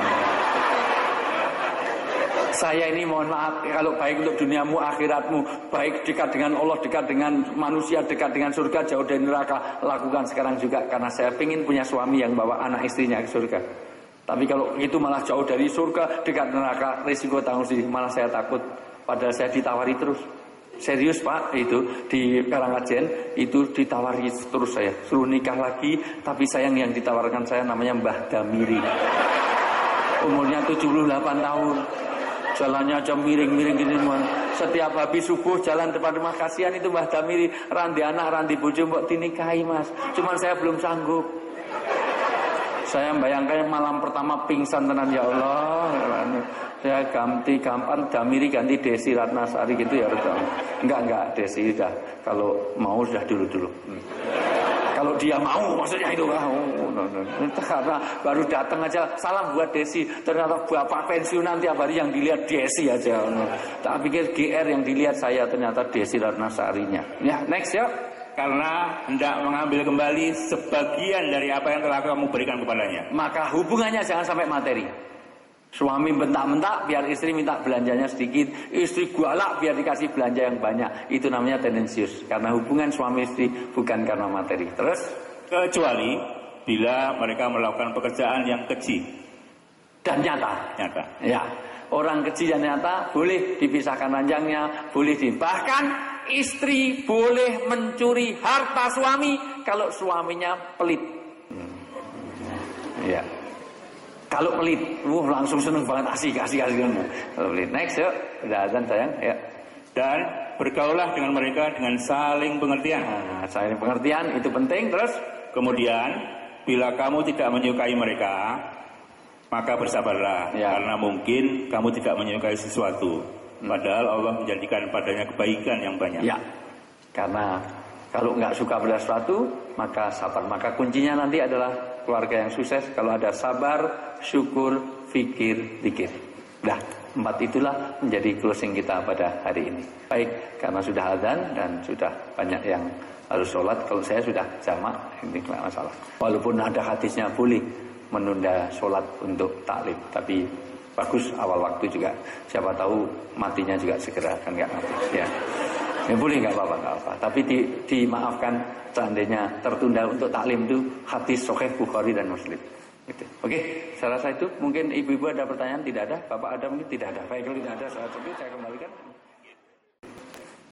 Speaker 4: Saya ini mohon maaf, kalau baik untuk duniamu, akhiratmu, baik dekat dengan Allah, dekat dengan manusia, dekat dengan surga, jauh dari neraka, lakukan sekarang juga. Karena saya ingin punya suami yang bawa anak istrinya ke surga. Tapi kalau itu malah jauh dari surga, dekat neraka, risiko tanggung sendiri, malah saya takut. Padahal saya ditawari terus. Serius Pak, itu di Karangajen itu ditawari terus saya. Suruh nikah lagi, tapi sayang yang ditawarkan saya namanya Mbah Damiri. Umurnya 78 tahun. Jalannya aja miring-miring gini man. Setiap habis subuh jalan depan rumah, kasihan itu Mbah Damiri. Randi anak, randi bojo mbok dinikahi Mas. Cuman saya belum sanggup. Saya bayangkan malam pertama pingsan tenan ya Allah. Saya ganti gampang Damiri ganti Desi Ratnasari gitu ya udah. Enggak Desi udah. Kalau mau sudah dulu. Kalau dia mau maksudnya itu karena baru datang aja salam buat Desi, ternyata bapak pensiunan tiap hari yang dilihat Desi aja. Tak pikir GR yang dilihat saya ternyata Desi Ratnasarinya. Ya next ya.
Speaker 3: Karena hendak mengambil kembali sebagian dari apa yang telah kamu berikan kepadanya.
Speaker 4: Maka hubungannya jangan sampai materi. Suami bentak-bentak biar istri minta belanjanya sedikit, istri galak biar dikasih belanja yang banyak. Itu namanya tendensius. Karena hubungan suami istri bukan karena materi. Terus?
Speaker 3: Kecuali bila mereka melakukan pekerjaan yang keji
Speaker 4: dan nyata. Ya, orang keji dan nyata boleh dipisahkan ranjangnya, boleh bahkan istri boleh mencuri harta suami kalau suaminya pelit. Ya. Kalau pelit, langsung seneng banget asik. Kalau pelit, next yuk, udah azan sayang, ya.
Speaker 3: Dan bergaulah dengan mereka dengan saling pengertian.
Speaker 4: Nah, saling pengertian itu penting. Terus,
Speaker 3: kemudian bila kamu tidak menyukai mereka, maka bersabarlah, karena mungkin kamu tidak menyukai sesuatu. Padahal Allah menjadikan padanya kebaikan yang banyak.
Speaker 4: Ya, karena kalau nggak suka pada sesuatu, maka sabar. Maka kuncinya nanti adalah keluarga yang sukses kalau ada sabar, syukur, fikir, zikir. Dah, 4 itulah menjadi closing kita pada hari ini. Baik, karena sudah azan dan sudah banyak yang harus sholat. Kalau saya sudah jamak, ini tidak masalah. Walaupun ada hadisnya boleh menunda sholat untuk taklim, tapi bagus awal waktu juga. Siapa tahu matinya juga segera kan nggak mati. Ya. Ya boleh, nggak apa-apa. Tapi dimaafkan seandainya tertunda untuk taklim itu hadis Sahih Bukhari dan Muslim. Gitu. Oke, saya rasa itu. Mungkin ibu-ibu ada pertanyaan? Tidak ada. Bapak ada? Mungkin tidak ada. Baik, kalau tidak ada, saya kembalikan.